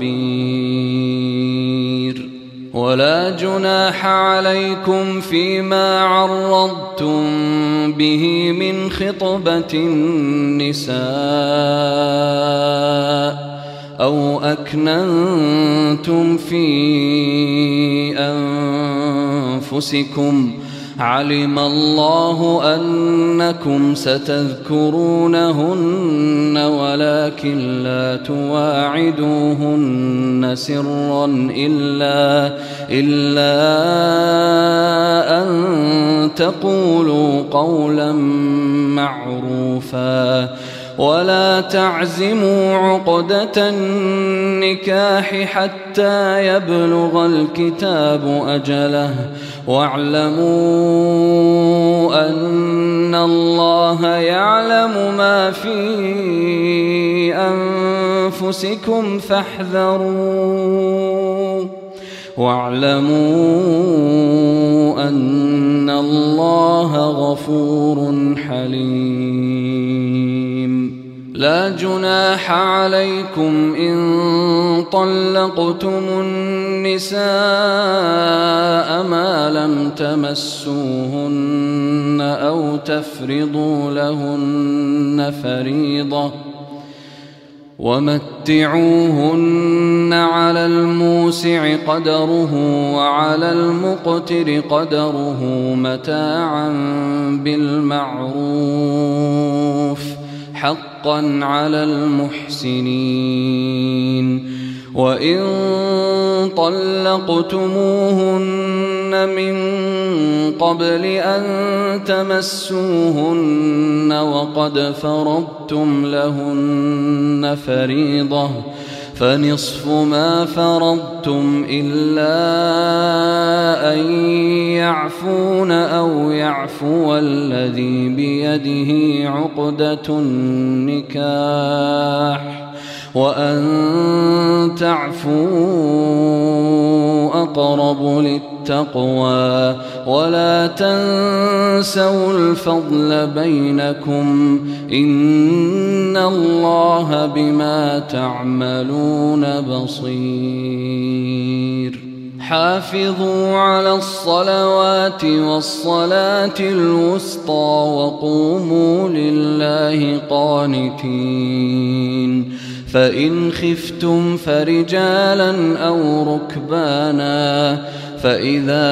خبير ولا جناح عليكم فيما عرضتم به من خطبة النساء أو أكننتم في أنفسكم علم الله أنكم ستذكرونهن ولكن لا تواعدوهن سرا إلا أن تقولوا قولا معروفا ولا تعزموا عقدة النكاح حتى يبلغ الكتاب أجله واعلموا أن الله يعلم ما في أنفسكم فاحذروا واعلموا أن الله غفور حليم لا جناح عليكم إن طلقتم النساء ما لم تمسوهن أو تفرضوا لهن فريضة ومتعوهن على الموسع قدره وعلى المقتر قدره متاعا بالمعروف حقا على المحسنين وإن طلقتموهن من قبل أن تمسوهن وقد فرضتم لهن فريضة فنصف ما فرضتم إلا أن يعفون أو يعفو الذي بيده عقدة النكاح وأن تعفوا أقرب للتقوى ولا تنسوا الفضل بينكم إن الله بما تعملون بصير حافظوا على الصلوات والصلاة الوسطى وقوموا لله قانتين فإن خفتم فرجالا أو ركبانا فإذا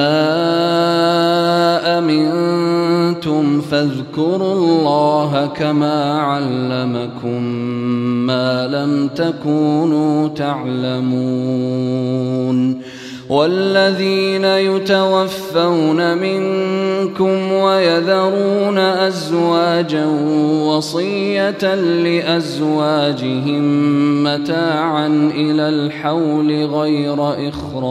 أمنتم فاذكروا الله كما علمكم ما لم تكونوا تعلمون والذين يتوفون منكم ويذرون أزواجا وصية لأزواجهم متاعا إلى الحول غير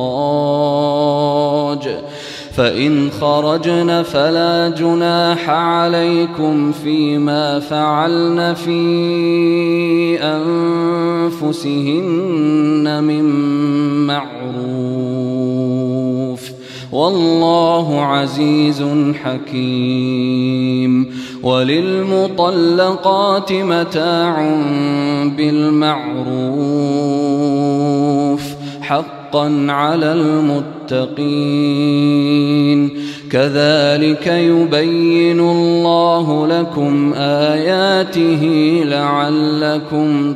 إخراج فإن خرجن فلا جناح عليكم فيما فعلن في أنفسهن من معروف والله عزيز حكيم وللمطلقات متاع بالمعروف حقا على المتقين كذلك يبين الله لكم آياته لعلكم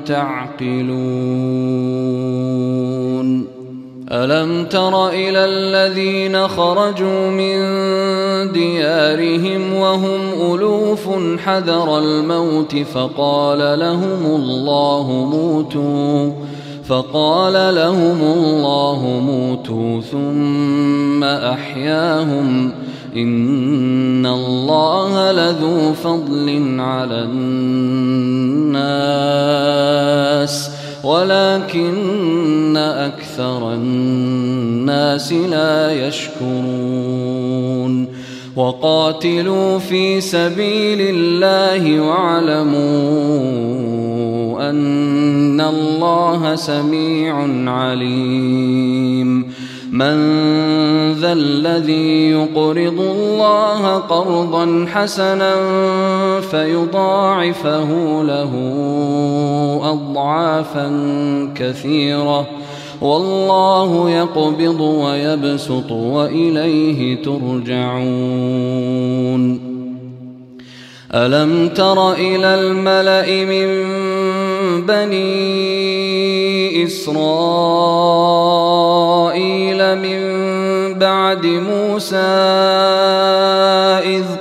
تعقلون ألم تر إلى الذين خرجوا من ديارهم وهم ألوف حذر الموت فقال لهم الله موتوا ثم أحياهم إن الله لذو فضل على الناس ولكن أكثر الناس لا يشكرون وقاتلوا في سبيل الله واعلموا أن الله سميع عليم من ذا الذي يقرض الله قرضا حسنا فيضاعفه له أضعافا كثيرة والله يقبض ويبسط وإليه ترجعون ألم تر إلى الملأ من بني إسرائيل من بعد موسى إذ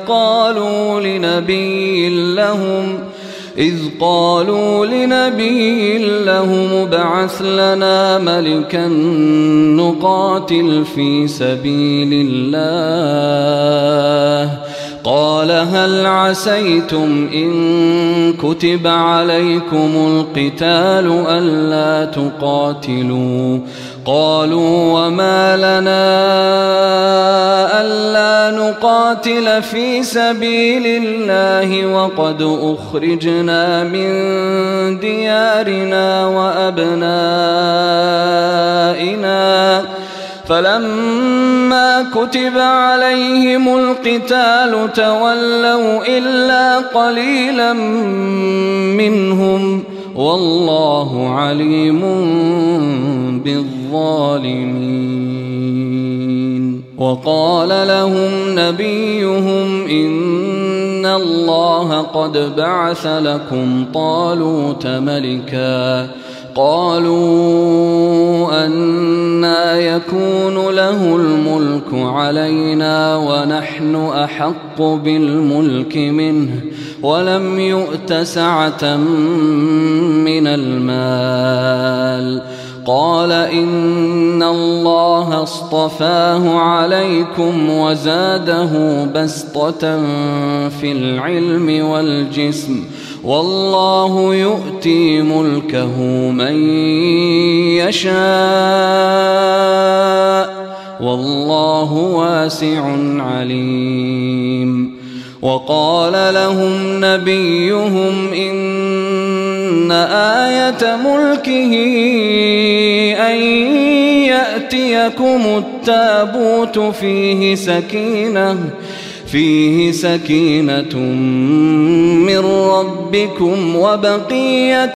قالوا لنبي لهم ابعث لنا ملكا نقاتل في سبيل الله قال هل عسيتم إن كتب عليكم القتال ألا تقاتلوا قالوا وما لنا ألا نقاتل في سبيل الله وقد أخرجنا من ديارنا وأبنائنا فلما كتب عليهم القتال تولوا إلا قليلا منهم والله عليم بالظالمين وقال لهم نبيهم إن الله قد بعث لكم طالوت ملكا قالوا أنى يكون له الملك علينا ونحن أحق بالملك منه ولم يؤت سعة من المال قال إن الله اصطفاه عليكم وزاده بسطة في العلم والجسم والله يؤتي ملكه من يشاء والله واسع عليم وقال لهم نبيهم إن آية ملكه أن يأتيكم التابوت فيه سكينة من ربكم وبقية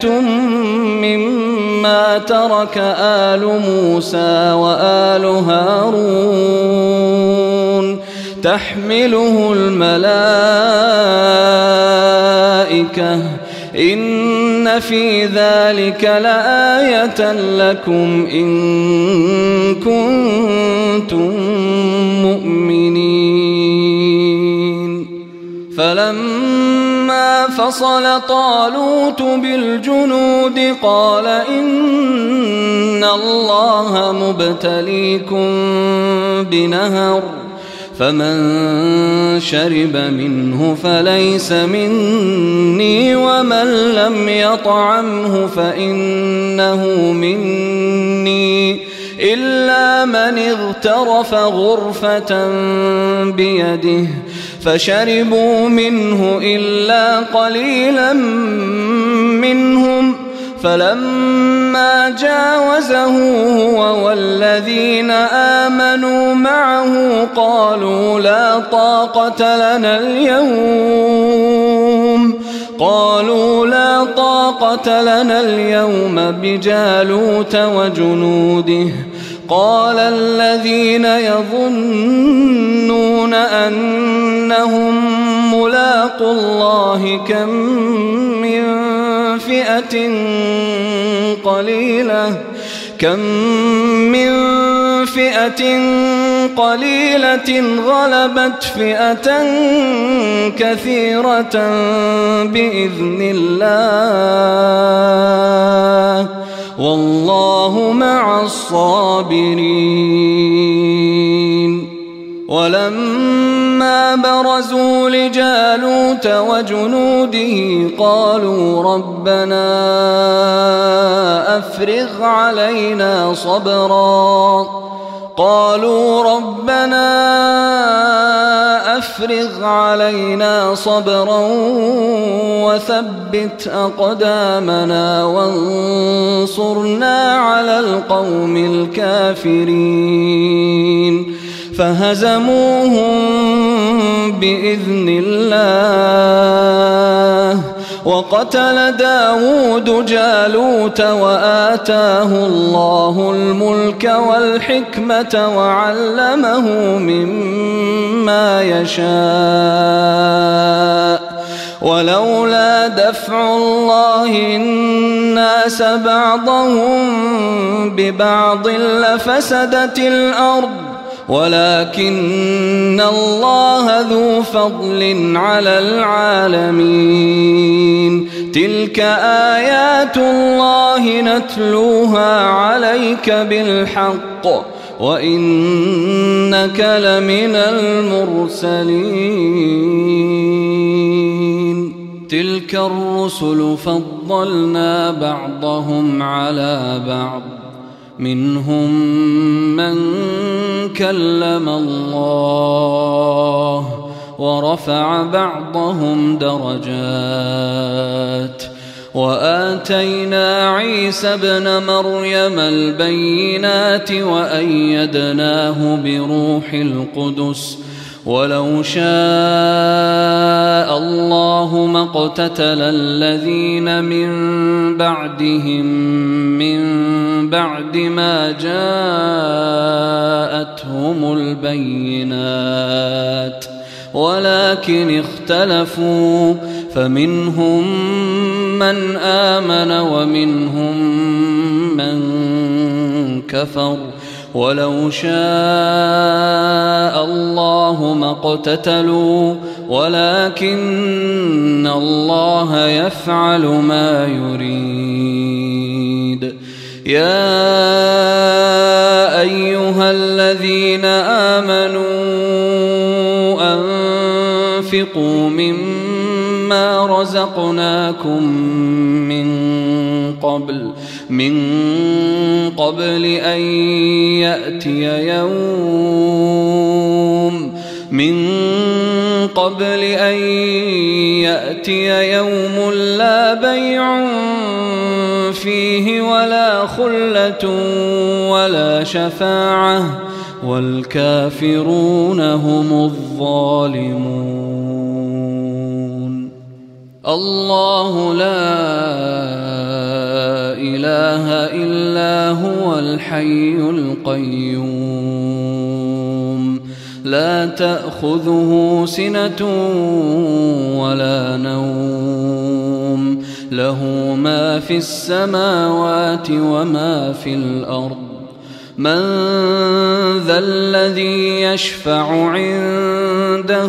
مما ترك آل موسى وآل هارون تحمله الملائكة إن في ذلك لآية لكم إن كنتم مؤمنين. فلما فصل طالوت بالجنود قال إن الله مبتليكم بنهر فمن شرب منه فليس مني ومن لم يطعمه فإنه مني إلا من اغترف غرفة بيده فشربوا منه إلا قليلا منهم فلما جاوزه هو والذين آمنوا معه قالوا لا طاقة لنا اليوم بجالوت وجنوده. قال الذين يظنون أنهم ملاقو الله كم من فئة قليلة غلبت فئة كثيرة بإذن الله والله مع الصابرين. ولما برزوا لجالوت وجنوده قالوا ربنا أفرغ علينا صبرا وثبت أقدامنا وانصرنا على القوم الكافرين. فهزموهم بإذن الله وقتل داود جالوت وآتاه الله الملك والحكمة وعلمه مما يشاء ولولا دفع الله الناس بعضهم ببعض لفسدت الأرض ولكن الله ذو فضل على العالمين. تلك آيات الله نتلوها عليك بالحق وإنك لمن المرسلين. تلك الرسل فضلنا بعضهم على بعض منهم من كلم الله ورفع بعضهم درجات وآتينا عيسى ابن مريم البينات وأيدناه بروح القدس ولو شاء الله ما اقتتل الذين من بعدهم من بعد ما جاءتهم البينات ولكن اختلفوا فمنهم من آمن ومنهم من كفر ولو شاء الله ما اقتتلوا ولكن الله يفعل ما يريد. يا أيها الذين آمنوا أنفقوا مما رزقناكم من قبل أن يأتي يوم لا بيع فيه فيه ولا خلة ولا شفاعة والكافرون هم الظالمون. الله لا إله إلا هو الحي القيوم لا تأخذه سنة ولا نوم له ما في السماوات وما في الأرض من ذا الذي يشفع عنده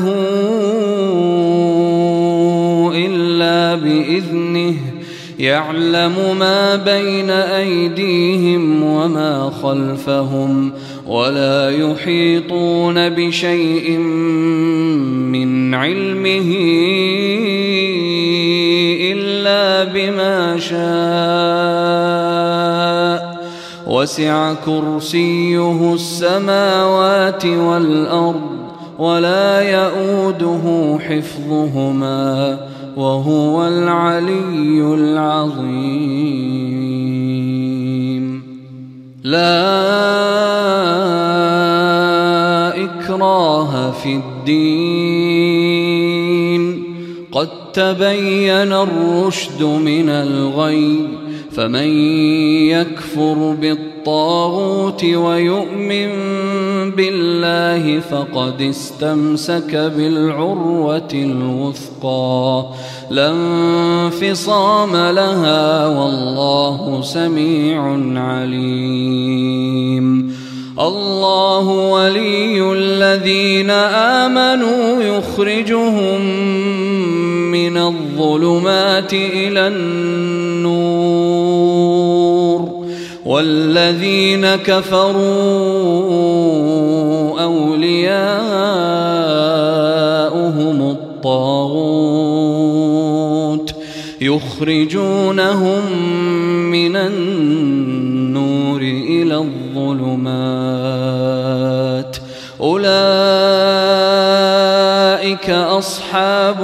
إلا بإذنه يعلم ما بين أيديهم وما خلفهم ولا يحيطون بشيء من علمه إلا بما شاء وسع كرسيه السماوات والأرض ولا يؤوده حفظهما وهو العلي العظيم. لا إكراه في الدين قد تبين الرشد من الغي فمن يكفر بالطاغوت ويؤمن بالله فقد استمسك بالعروة الوثقى لا انفصام لها والله سميع عليم. الله ولي الذين آمنوا يخرجهم من الظلمات إلى النور والذين كفروا أولياؤهم الطاغوت يخرجونهم من النور إلى الظلمات أولئك أصحاب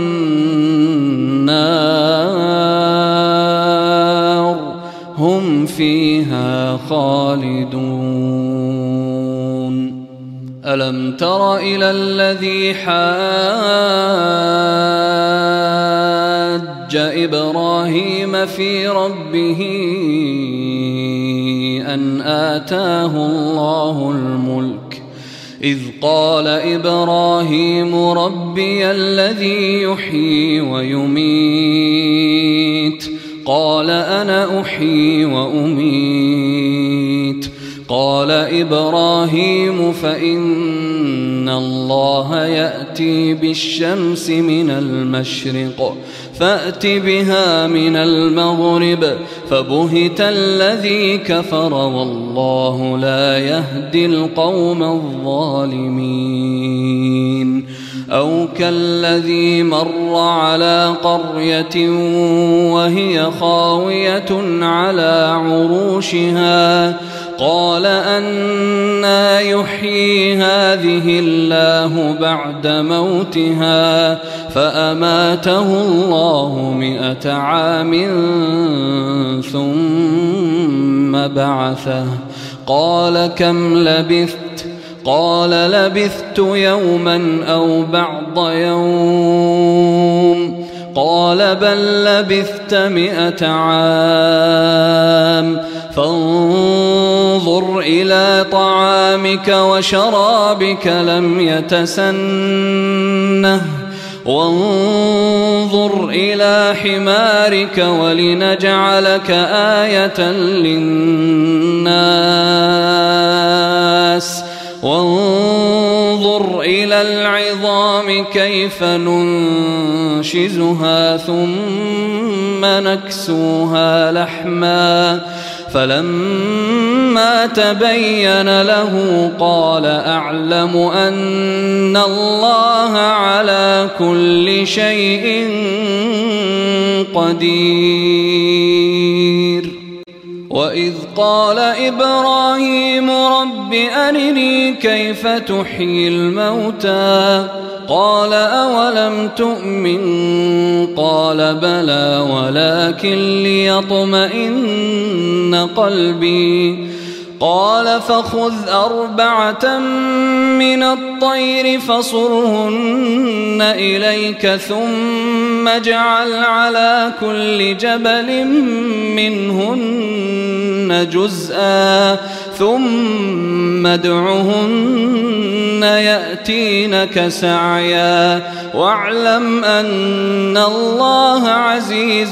النار هم فيها خالدون. ألم تر إلى الذي حاج إبراهيم في ربه أن آتاه الله الملك إذ قال إبراهيم ربي الذي يحيي ويميت قال أنا أحيي وأميت قال إبراهيم فإن الله يأتي بالشمس من المشرق فأت بها من المغرب فبهت الذي كفر والله لا يهدي القوم الظالمين. أو كالذي مر على قرية وهي خاوية على عروشها قال أنى يحيي هذه الله بعد موتها فأماته الله 100 عام ثم بعثه قال كم لبثت قال لبثت يوما أو بعض يوم قال بل لبثت 100 عام فانظر إلى طعامك وشرابك لم يتسنه وانظر إلى حمارك ولنجعلك آية للناس وانظر إلى العظام كيف ننشزها ثم نكسوها لحما فلما تبين له قال أعلم أن الله على كل شيء قدير. وإذ قال إبراهيم رب أرني كيف تحيي الموتى قال أولم تؤمن قال بلى ولكن ليطمئن قلبي قال فخذ 4 من الطير فصرهن إليك ثم اجعل على كل جبل منهن جزءا ثم ادعهن يأتينك سعيا واعلم أن الله عزيز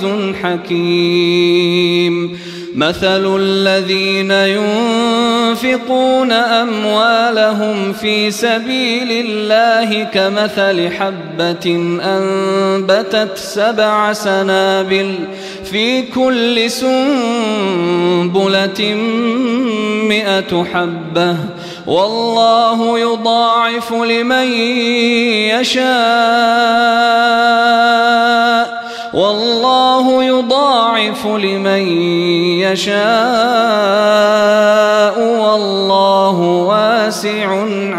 حكيم مثل الذين ينفقون أموالهم في سبيل الله كمثل حبة أنبتت 7 سنابل في كل سنبلة 100 حبة والله يضاعف لمن يشاء والله يضاعف لمن يشاء والله واسع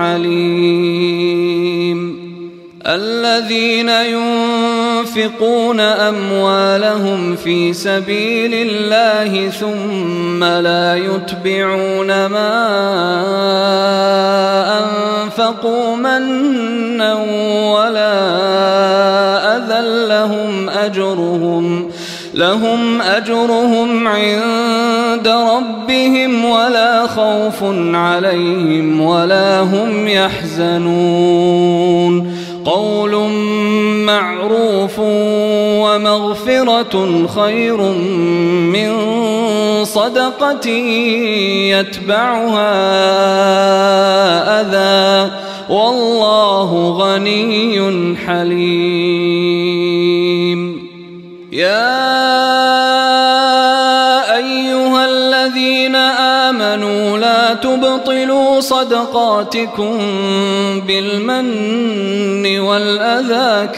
عليم الذين ينفقون أموالهم في سبيل الله ثم لا يتبعون ما أنفقوا منا ولا أذى لهم أجرهم عند ربهم ولا خوف عليهم ولا هم يحزنون قول معروف ومغفرة خير من صدقة يتبعها أذى والله غني حليم يا أيها الذين آمنوا لا تبطلوا صدقاتكم بالمن والأذى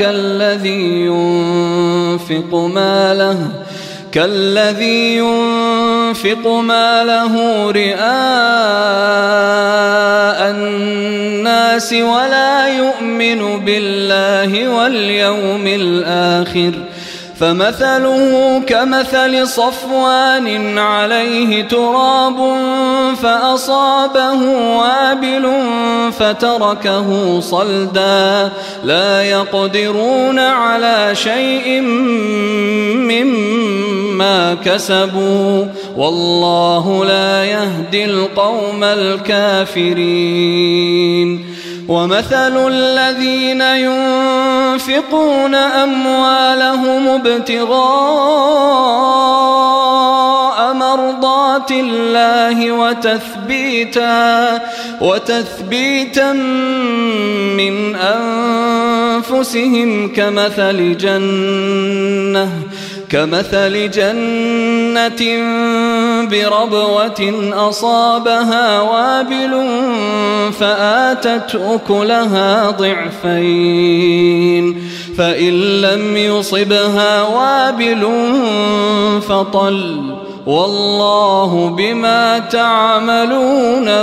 كالذي ينفق ماله رئاء الناس ولا يؤمن بالله واليوم الآخر فمثله كمثل صفوان عليه تراب فأصابه وابل فتركه صلدا لا يقدرون على شيء مما كسبوا والله لا يهدي القوم الكافرين ومثل الذين ينفقون أموالهم ابتغاء مرضات الله وتثبيتا من أنفسهم كمثل جنة بربوة أصابها وابل فآتت أكلها ضعفين فإن لم يصبها وابل فطل والله بما تعملون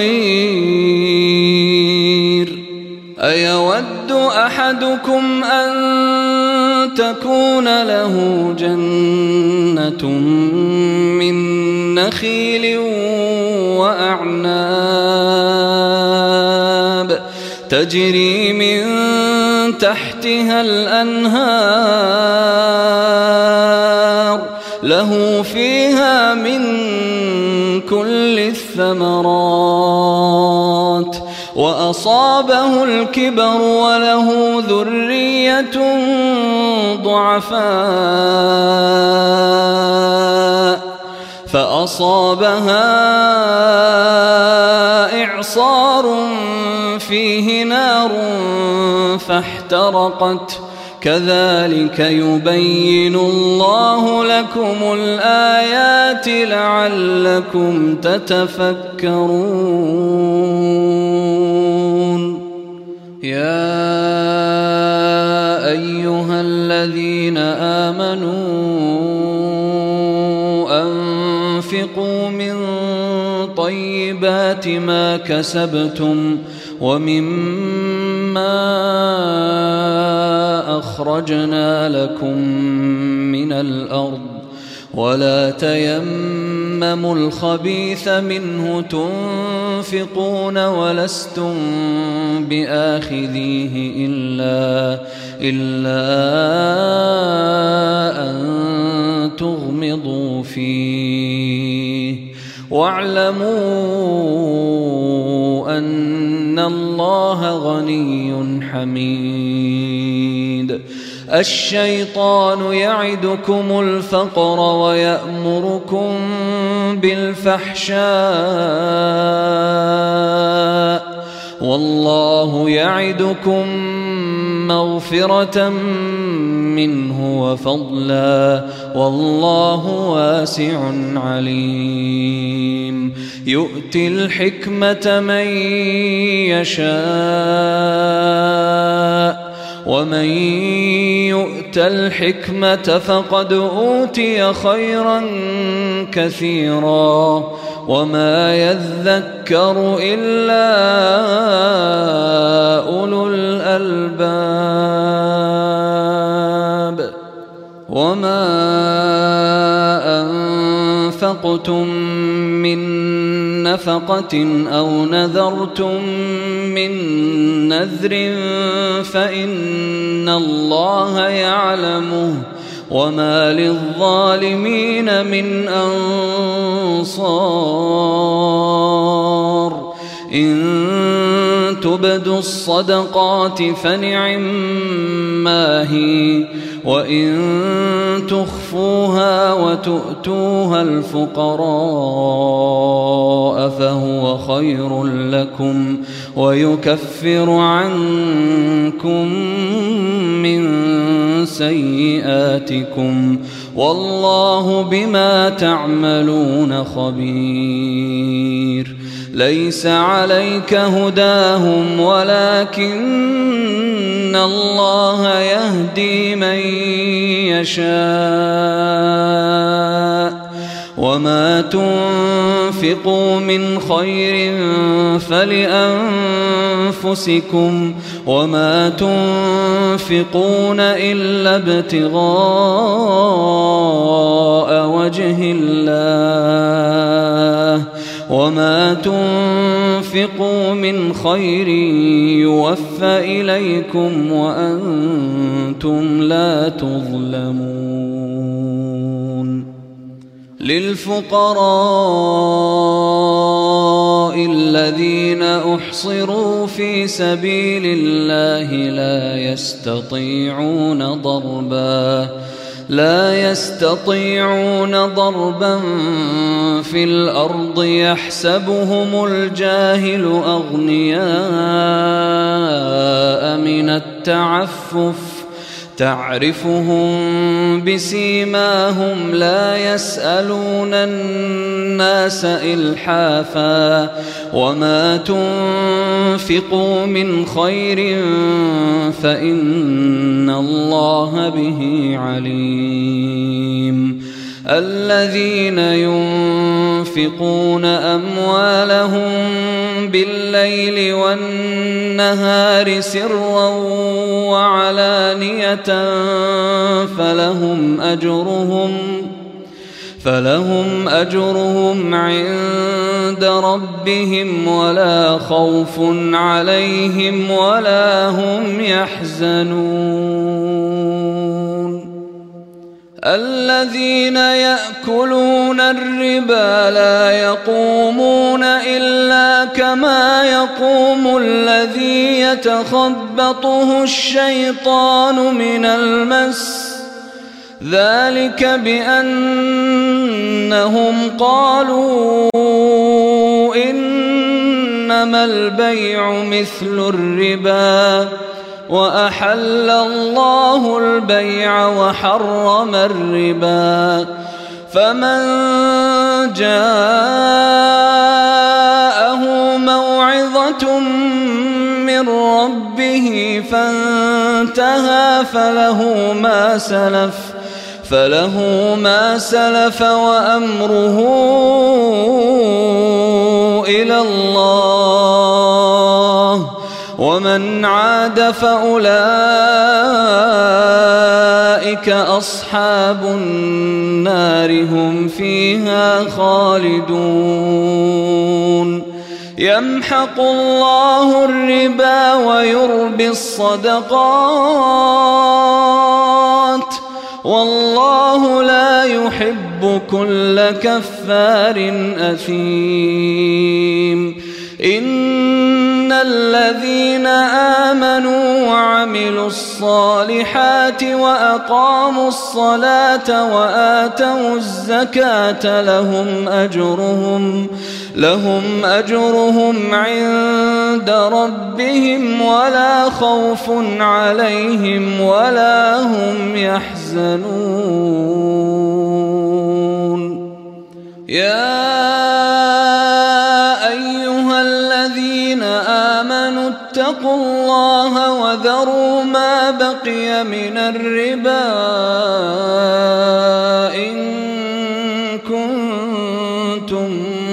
بصير أيود أحدكم أن تكون له جنة من نخيل وأعناب تجري من تحتها الأنهار له فيها من كل الثمرات وأصابه الكبر وله ذرية ضعفاء فأصابها إعصار فيه نار فاحترقت كذلك يبين الله لكم الآيات لعلكم تتفكرون يا أيها الذين آمنوا أنفقوا من طيبات ما كسبتم ومما مما أخرجنا لكم من الأرض ولا تيمموا الخبيث منه تنفقون ولستم بآخذيه إلا أن تغمضوا فيه واعلموا أن الله غني حميد. الشيطان يعدكم الفقر ويأمركم بالفحشاء والله يعدكم مغفرة منه وفضلا والله واسع عليم. يؤتي الحكمة من يشاء ومن يؤت الحكمة فقد أوتي خيرا كثيرا وما يذكر إلا أولو الألباب. وما أنفقتم من نفقة أو نذرتم من نذر فإن الله يعلمه وما للظالمين من أنصار. إن تبدوا الصدقات فنعما هي وإن تخفوها وتؤتوها الفقراء فهو خير لكم ويكفر عنكم من سيئاتكم والله بما تعملون خبير. ليس عليك هداهم ولكن الله يهدي من يشاء وما تنفقوا من خير فلأنفسكم وما تنفقون إلا ابتغاء وجه الله وما تنفقوا من خير يوفى إليكم وأنتم لا تظلمون. للفقراء الذين أحصروا في سبيل الله لا يستطيعون ضربا في الأرض يحسبهم الجاهل أغنياء من التعفف تعرفهم بسيماهم لا يسألون الناس إلحافا وما تنفقوا من خير فإن الله به عليم. الذين ينفقون أموالهم بالليل والنهار سرا وعلانية فلهم أجرهم عند ربهم ولا خوف عليهم ولا هم يحزنون. الذين يأكلون الربا لا يقومون إلا كما يقوم الذي يتخبطه الشيطان من المس ذلك بأنهم قالوا إنما البيع مثل الربا وأحل الله البيع وحرم الربا. فمن جاءه موعظة من ربه فانتهى فله ما سلف وأمره إلى الله ومن عاد عاد فأولئك أصحاب النار هم فيها خالدون يمحق الله الربا ويربي الصدقات والله لا يحب كل كفار أثيم إن الذين آمنوا وعملوا الصالحات وأقاموا الصلاة وآتوا الزكاة لهم أجرهم عند ربهم ولا خوف عليهم ولا هم يحزنون يا أيها الذين آمنوا اتقوا الله وذروا ما بقي من الربا إن كنتم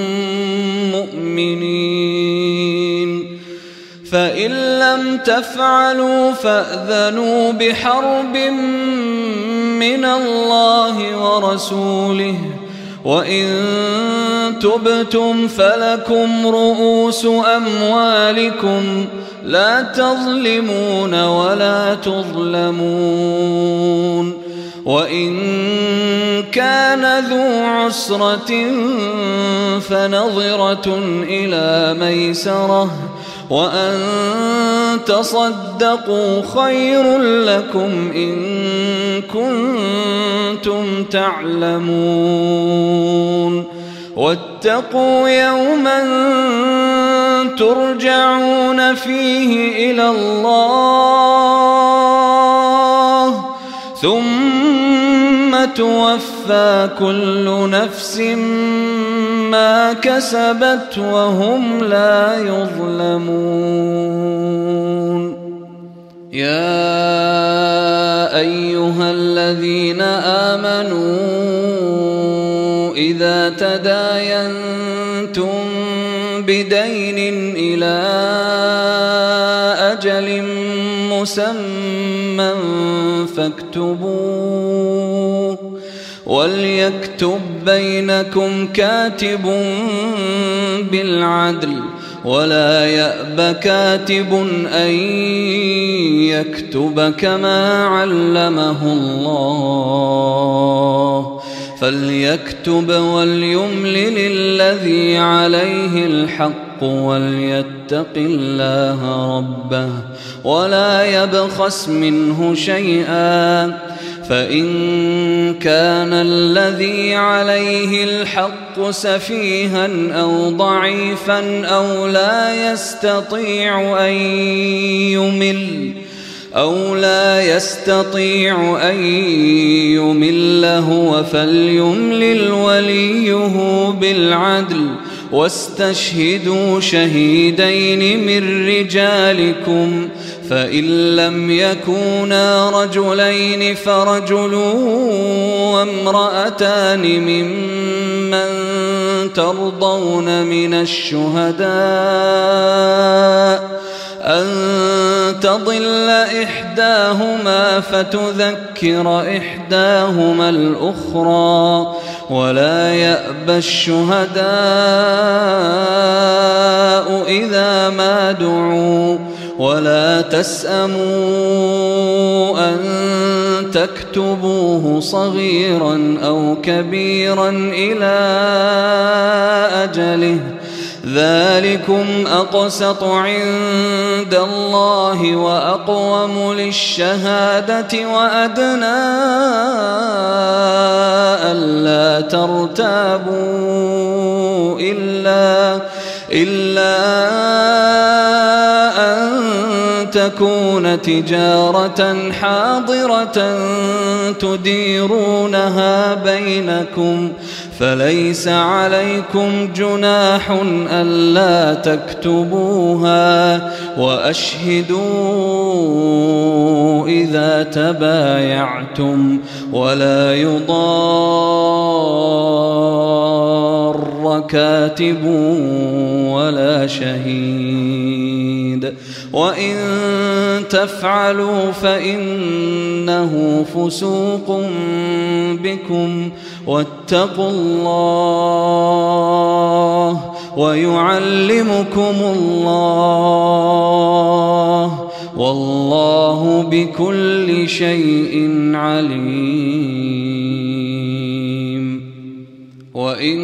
مؤمنين فإن لم تفعلوا فأذنوا بحرب من الله ورسوله وإن تبتم فلكم رؤوس أموالكم لا تظلمون ولا تظلمون وإن كان ذو عسرة فنظرة إلى ميسرة وأن تصدقوا خير لكم إن كنتم تعلمون واتقوا يوما ترجعون فيه إلى الله ثم توفى كل نفس ما كسبت وهم لا يظلمون يا أيها الذين آمنوا إذا تداينتم بدين إلى أجل مسمى فاكتبوه وليكتب بينكم كاتب بالعدل ولا يأب كاتب أن يكتب كما علمه الله فليكتب وليملل الذي عليه الحق وليتق الله ربه ولا يبخس منه شيئا فإن كان الذي عليه الحق سفيها أو ضعيفا أو لا يستطيع أن يمل هو فليملل وليه بالعدل واستشهدوا شهيدين من رجالكم فإن لم يكونا رجلين فرجل وامرأتان ممن ترضون من الشهداء أن تضل إحداهما فتذكر إحداهما الأخرى ولا يأبى الشهداء إذا ما دعوا ولا تسأموا أن تكتبوه صغيرا أو كبيرا إلى أجله ذلكم أقسط عند الله وأقوم للشهادة وأدنى ألا ترتابوا إلا أن تكون تجارة حاضرة تديرونها بينكم فليس عليكم جناح ألا تكتبوها وأشهدوا إذا تبايعتم ولا يضار كاتب ولا شهيد وإن تفعلوا فإنه فسوق بكم واتقوا الله ويعلمكم الله والله بكل شيء عليم. وإن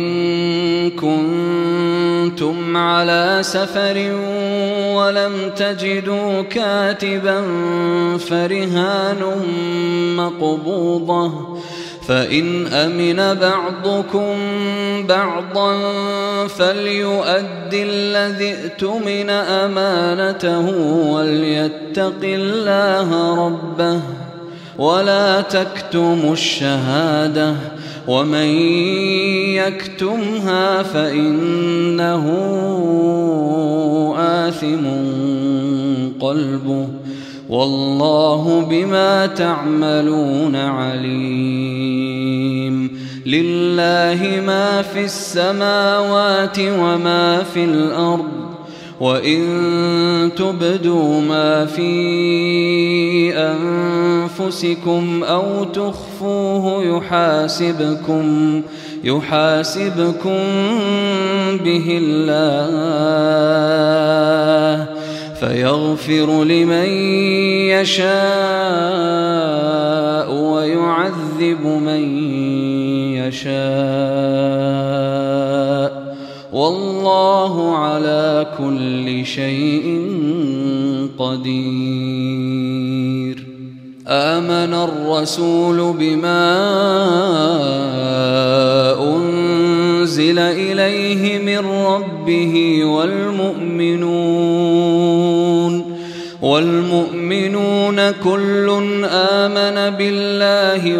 كنتم على سفر ولم تجدوا كاتبا فرهان مقبوضة فإن أمن بعضكم بعضا فليؤد الذي ائتمن أمانته وليتق الله ربه ولا تكتموا الشهادة ومن يكتمها فإنه آثم قلبه والله بما تعملون عليم. لله ما في السماوات وما في الأرض وإن تبدوا ما في أنفسكم أو تخفوه يحاسبكم به الله فيغفر لمن يشاء ويعذب من يشاء والله على كل شيء قدير. آمن الرسول بما أنزل إليه من ربه والمؤمنون كل آمن بالله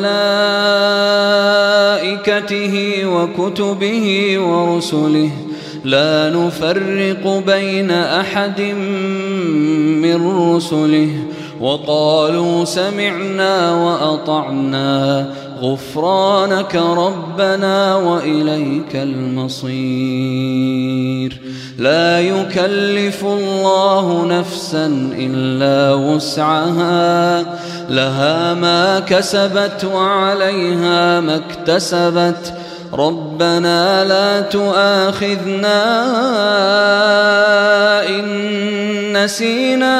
وملائكته وكتبه ورسله لا نفرق بين أحد من رسله وقالوا سمعنا وأطعنا غفرانك ربنا وإليك المصير. لا يكلف الله نفسا إلا وسعها لها ما كسبت وعليها ما اكتسبت ربنا لا تؤاخذنا إن نسينا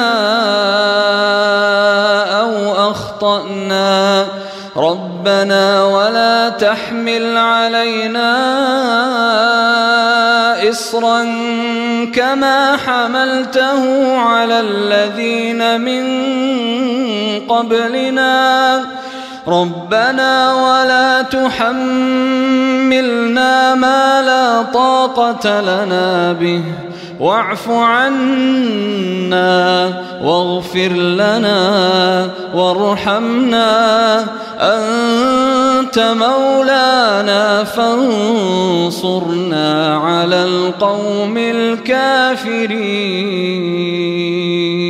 أو أخطأنا ربنا ولا تحمل علينا إصرا كما حملته على الذين من قبلنا ربنا ولا تحملنا ما لا طاقة لنا به واعف عنا واغفر لنا وارحمنا أنت مولانا فانصرنا على القوم الكافرين.